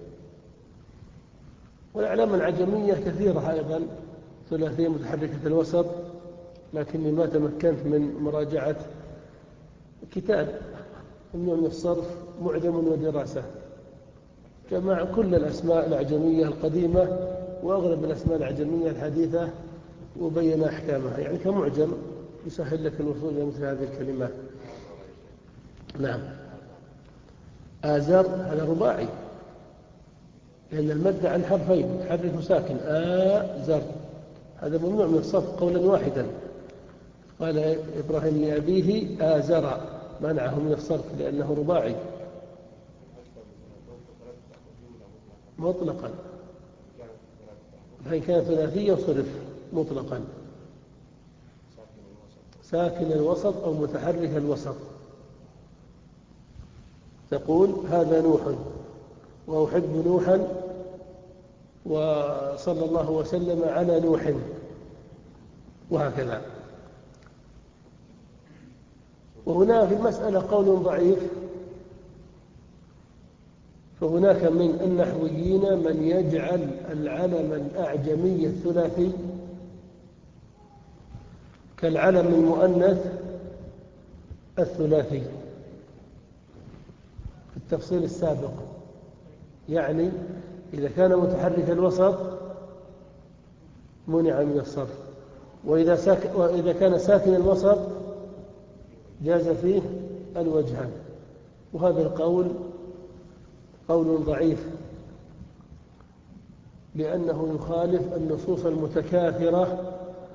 A: والأعلام العجمية كثيرة أيضا ثلاثية متحركة الوسط، لكني ما تمكنت من مراجعة كتاب ممنوع من الصرف معجم ودراسة، جمع كل الأسماء الأعجمية القديمة وأغلب الأسماء الأعجمية الحديثة وبين أحكامها، يعني كمعجم يسهل لك الوصول إلى مثل هذه الكلمات. نعم، آزر هذا رباعي، لأن المادة عن حرفين متحرك وساكن، آزر هذا ممنوع من الصرف قولا واحدا. قال إبراهيم لأبيه آزر، منعه من الصرف لأنه رباعي مطلقا، فإن كان ثلاثية صرف مطلقا، ساكن الوسط أو متحرك الوسط. تقول هذا نوح، وأحب نوحا، وصلى الله وسلم على نوح، وهكذا. وهنا في المسألة قول ضعيف، فهناك من النحويين من يجعل العلم الأعجمي الثلاثي كالعلم المؤنث الثلاثي في التفصيل السابق، يعني إذا كان متحرك الوسط منع من الصرف، وإذا, ساك وإذا كان ساكن الوسط جاز فيه الوجهان. وهذا القول قول ضعيف، لأنه يخالف النصوص المتكاثرة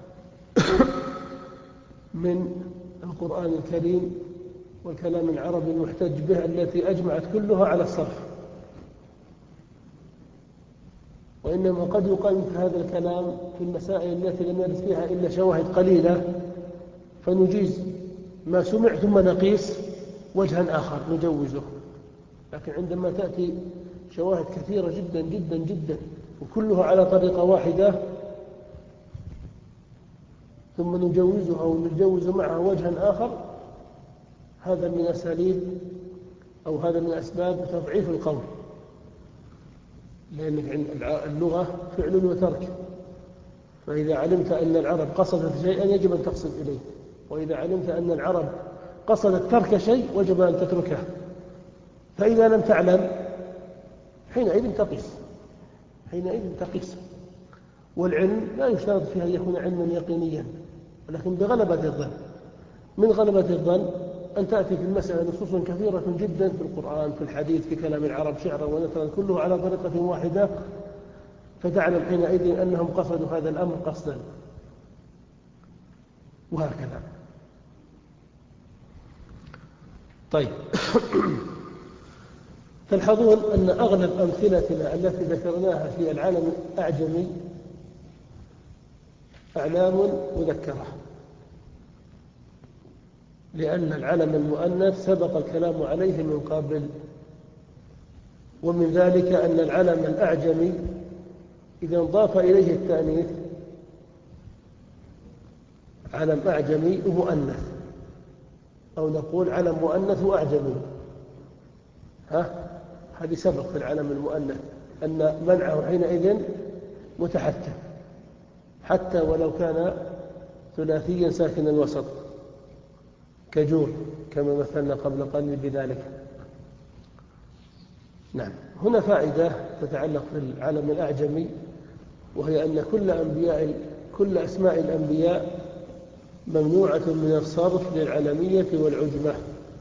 A: من القرآن الكريم والكلام العربي المحتج به التي أجمعت كلها على الصرف. وإنما قد يقال مثل هذا الكلام في المسائل التي لم يرد فيها إلا شواهد قليلة، فنجيز ما سمع ثم نقيس وجها آخر نجوزه. لكن عندما تأتي شواهد كثيرة جدا جدا جدا وكلها على طريقة واحدة ثم نجوزها أو نجوز معها وجها آخر، هذا من أساليب أو هذا من أسباب تضعيف القول، لأن اللغة فعل وترك، فإذا علمت أن العرب قصدت شيئا يجب أن تقصد إليه، وإذا علمت أن العرب قصدت ترك شيء وجب أن تتركه. فإذا لم تعلم حينئذ تقيس حينئذ تقيس والعلم لا يشترط فيه أن يكون علما يقينيا، ولكن بغلبة الظن. من غلبة الظن أن تأتي في المسألة نصوص كثيرة جدا في القرآن، في الحديث، في كلام العرب، شعرا ونثرا، كله على طريقة واحدة، فتعلم حينئذ أنهم قصدوا هذا الأمر قصدا، وهكذا. طيب تلحظون أن أغلب أمثلتنا التي ذكرناها في العالم الأعجمي أعلام مذكرة، لأن العلم المؤنث سبق الكلام عليه من قبل. ومن ذلك أن العلم الأعجمي إذا انضاف إليه التأنيث علم أعجمي ومؤنث، أو نقول علم مؤنث وأعجمي، ها هذه سبق في العلم المؤنث أن منعه حينئذ متحتم، حتى ولو كان ثلاثيا ساكن الوسط كجور، كما مثلنا قبل قليل بذلك. نعم. هنا فائدة تتعلق بالعلم الأعجمي، وهي أن كل أنبياء كل أسماء الأنبياء ممنوعة من الصرف للعلمية والعجمة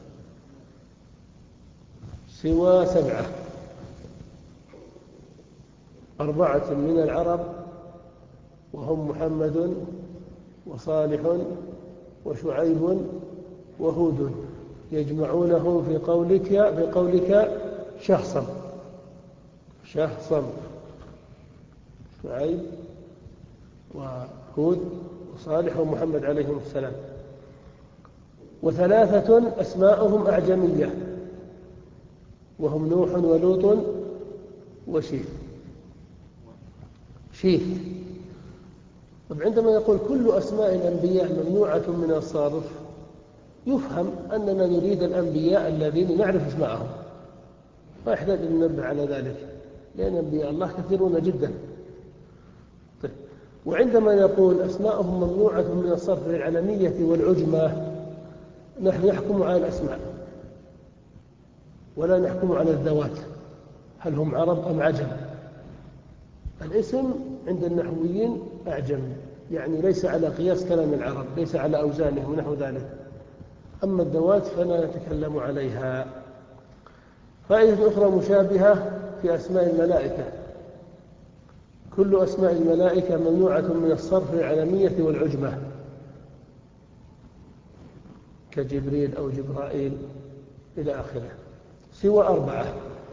A: سوى سبعة: أربعة من العرب، وهم محمد وصالح وشعيب وهود، يجمعونهم في قولك في قولك شخصا شخصا شعيب وهود وصالح ومحمد عليهم السلام. وثلاثة أسماءهم أعجمية، وهم نوح ولوط وشيث. شيث عندما يقول كل أسماء الأنبياء ممنوعة من الصرف، يفهم أننا نريد الأنبياء الذين نعرف اسمائهم، ما يحتاج أن ننبه على ذلك، لأن أنبياء الله كثيرون جدا. طيب. وعندما يقول أسماءهم ممنوعة من الصرف للعلمية والعجمة، نحن نحكم على الأسماء ولا نحكم على الذوات، هل هم عرب أم عجم. الاسم عند النحويين أعجم، يعني ليس على قياس كلام العرب، ليس على أوزانهم ونحو ذلك. أما الذوات فلا نتكلم عليها. فائدة أخرى مشابهة في أسماء الملائكة: كل أسماء الملائكة ممنوعة من الصرف للعلمية والعجمة، كجبريل أو جبرائيل إلى آخره، سوى أربعة،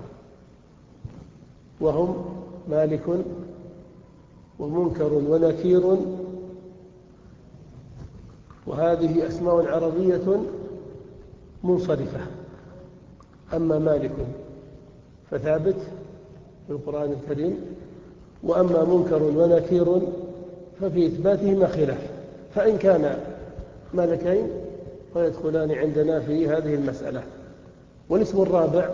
A: وهم مالك ومنكر ونكير، وهذه أسماء عربية منصرفة. أما مالك فثابت في القرآن الكريم، وأما منكر ونكير ففي إثباتهما خلاف، فإن كان ملكين فيدخلان عندنا في هذه المسألة. والاسم الرابع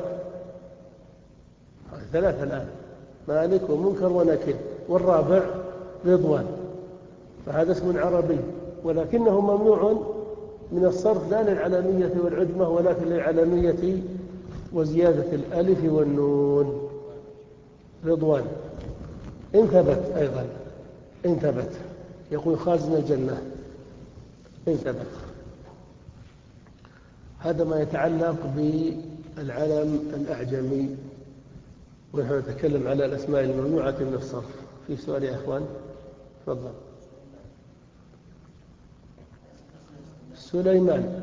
A: ثلاثة الآن: مالك ومنكر ونكير، والرابع رضوان، فهذا اسم عربي، ولكنه ممنوع من الصرف لا للعلمية والعجمة ولكن للعلمية وزيادة الألف والنون. رضوان إن ثبت، أيضا إن ثبت، يقول خازن الجنة إن ثبت. هذا ما يتعلق بالعلم الأعجمي، ونحن نتكلم على الأسماء الممنوعة من الصرف. في سؤال يا إخوان؟ تفضل. سليمان.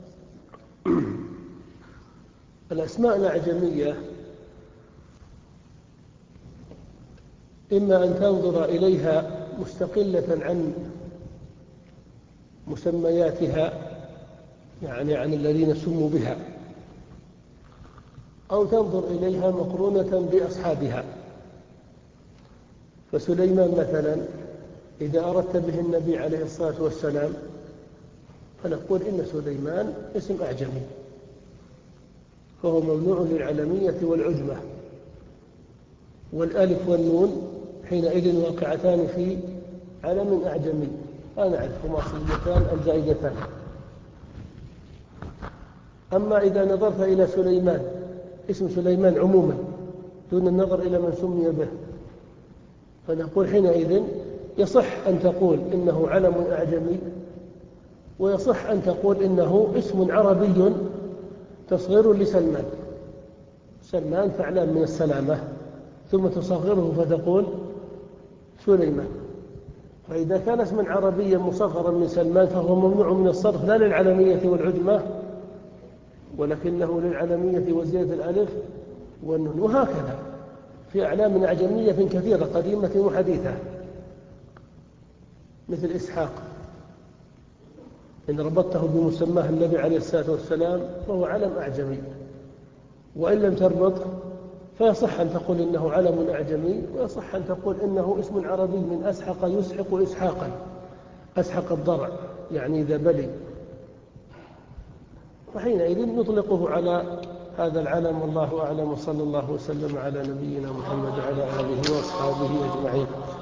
A: الأسماء الأعجمية إما أن تنظر إليها مستقلة عن مسمياتها، يعني عن الذين سموا بها، أو تنظر إليها مقرونة بأصحابها. فسليمان مثلا إذا أردت به النبي عليه الصلاة والسلام فنقول إن سليمان اسم أعجمي، فهو ممنوع للعلمية والعجمة، والألف والنون حينئذ واقعتان في علم أعجمي، لا نعرف هما أصليتان أم زائدتان. أما إذا نظرت إلى سليمان، اسم سليمان عموما، دون النظر إلى من سمي به. فنقول حينئذ يصح أن تقول إنه علم أعجمي، ويصح أن تقول إنه اسم عربي تصغير لسلمان. سلمان فعلان من السلامة، ثم تصغره فتقول سليمان. فإذا كان اسما عربيا مصغرا من سلمان فهو ممنوع من الصرف لا للعلمية والعجمة، ولكنه للعلمية وزيادة الألف والنون. وهكذا في أعلام أعجمية كثيرة قديمة وحديثة، مثل إسحاق إن ربطته بمسماه النبي عليه الصلاة والسلام فهو علم أعجمي، وإن لم تربط فيصح أن تقول إنه علم أعجمي، ويصح أن تقول إنه اسم عربي من أسحق يسحق إسحاقا، أسحق الضرع يعني إذا بلي، فحينئذ نطلقه على هذا العلم. والله أعلم، وصلى الله وسلم على نبينا محمد وعلى آله وأصحابه أجمعين.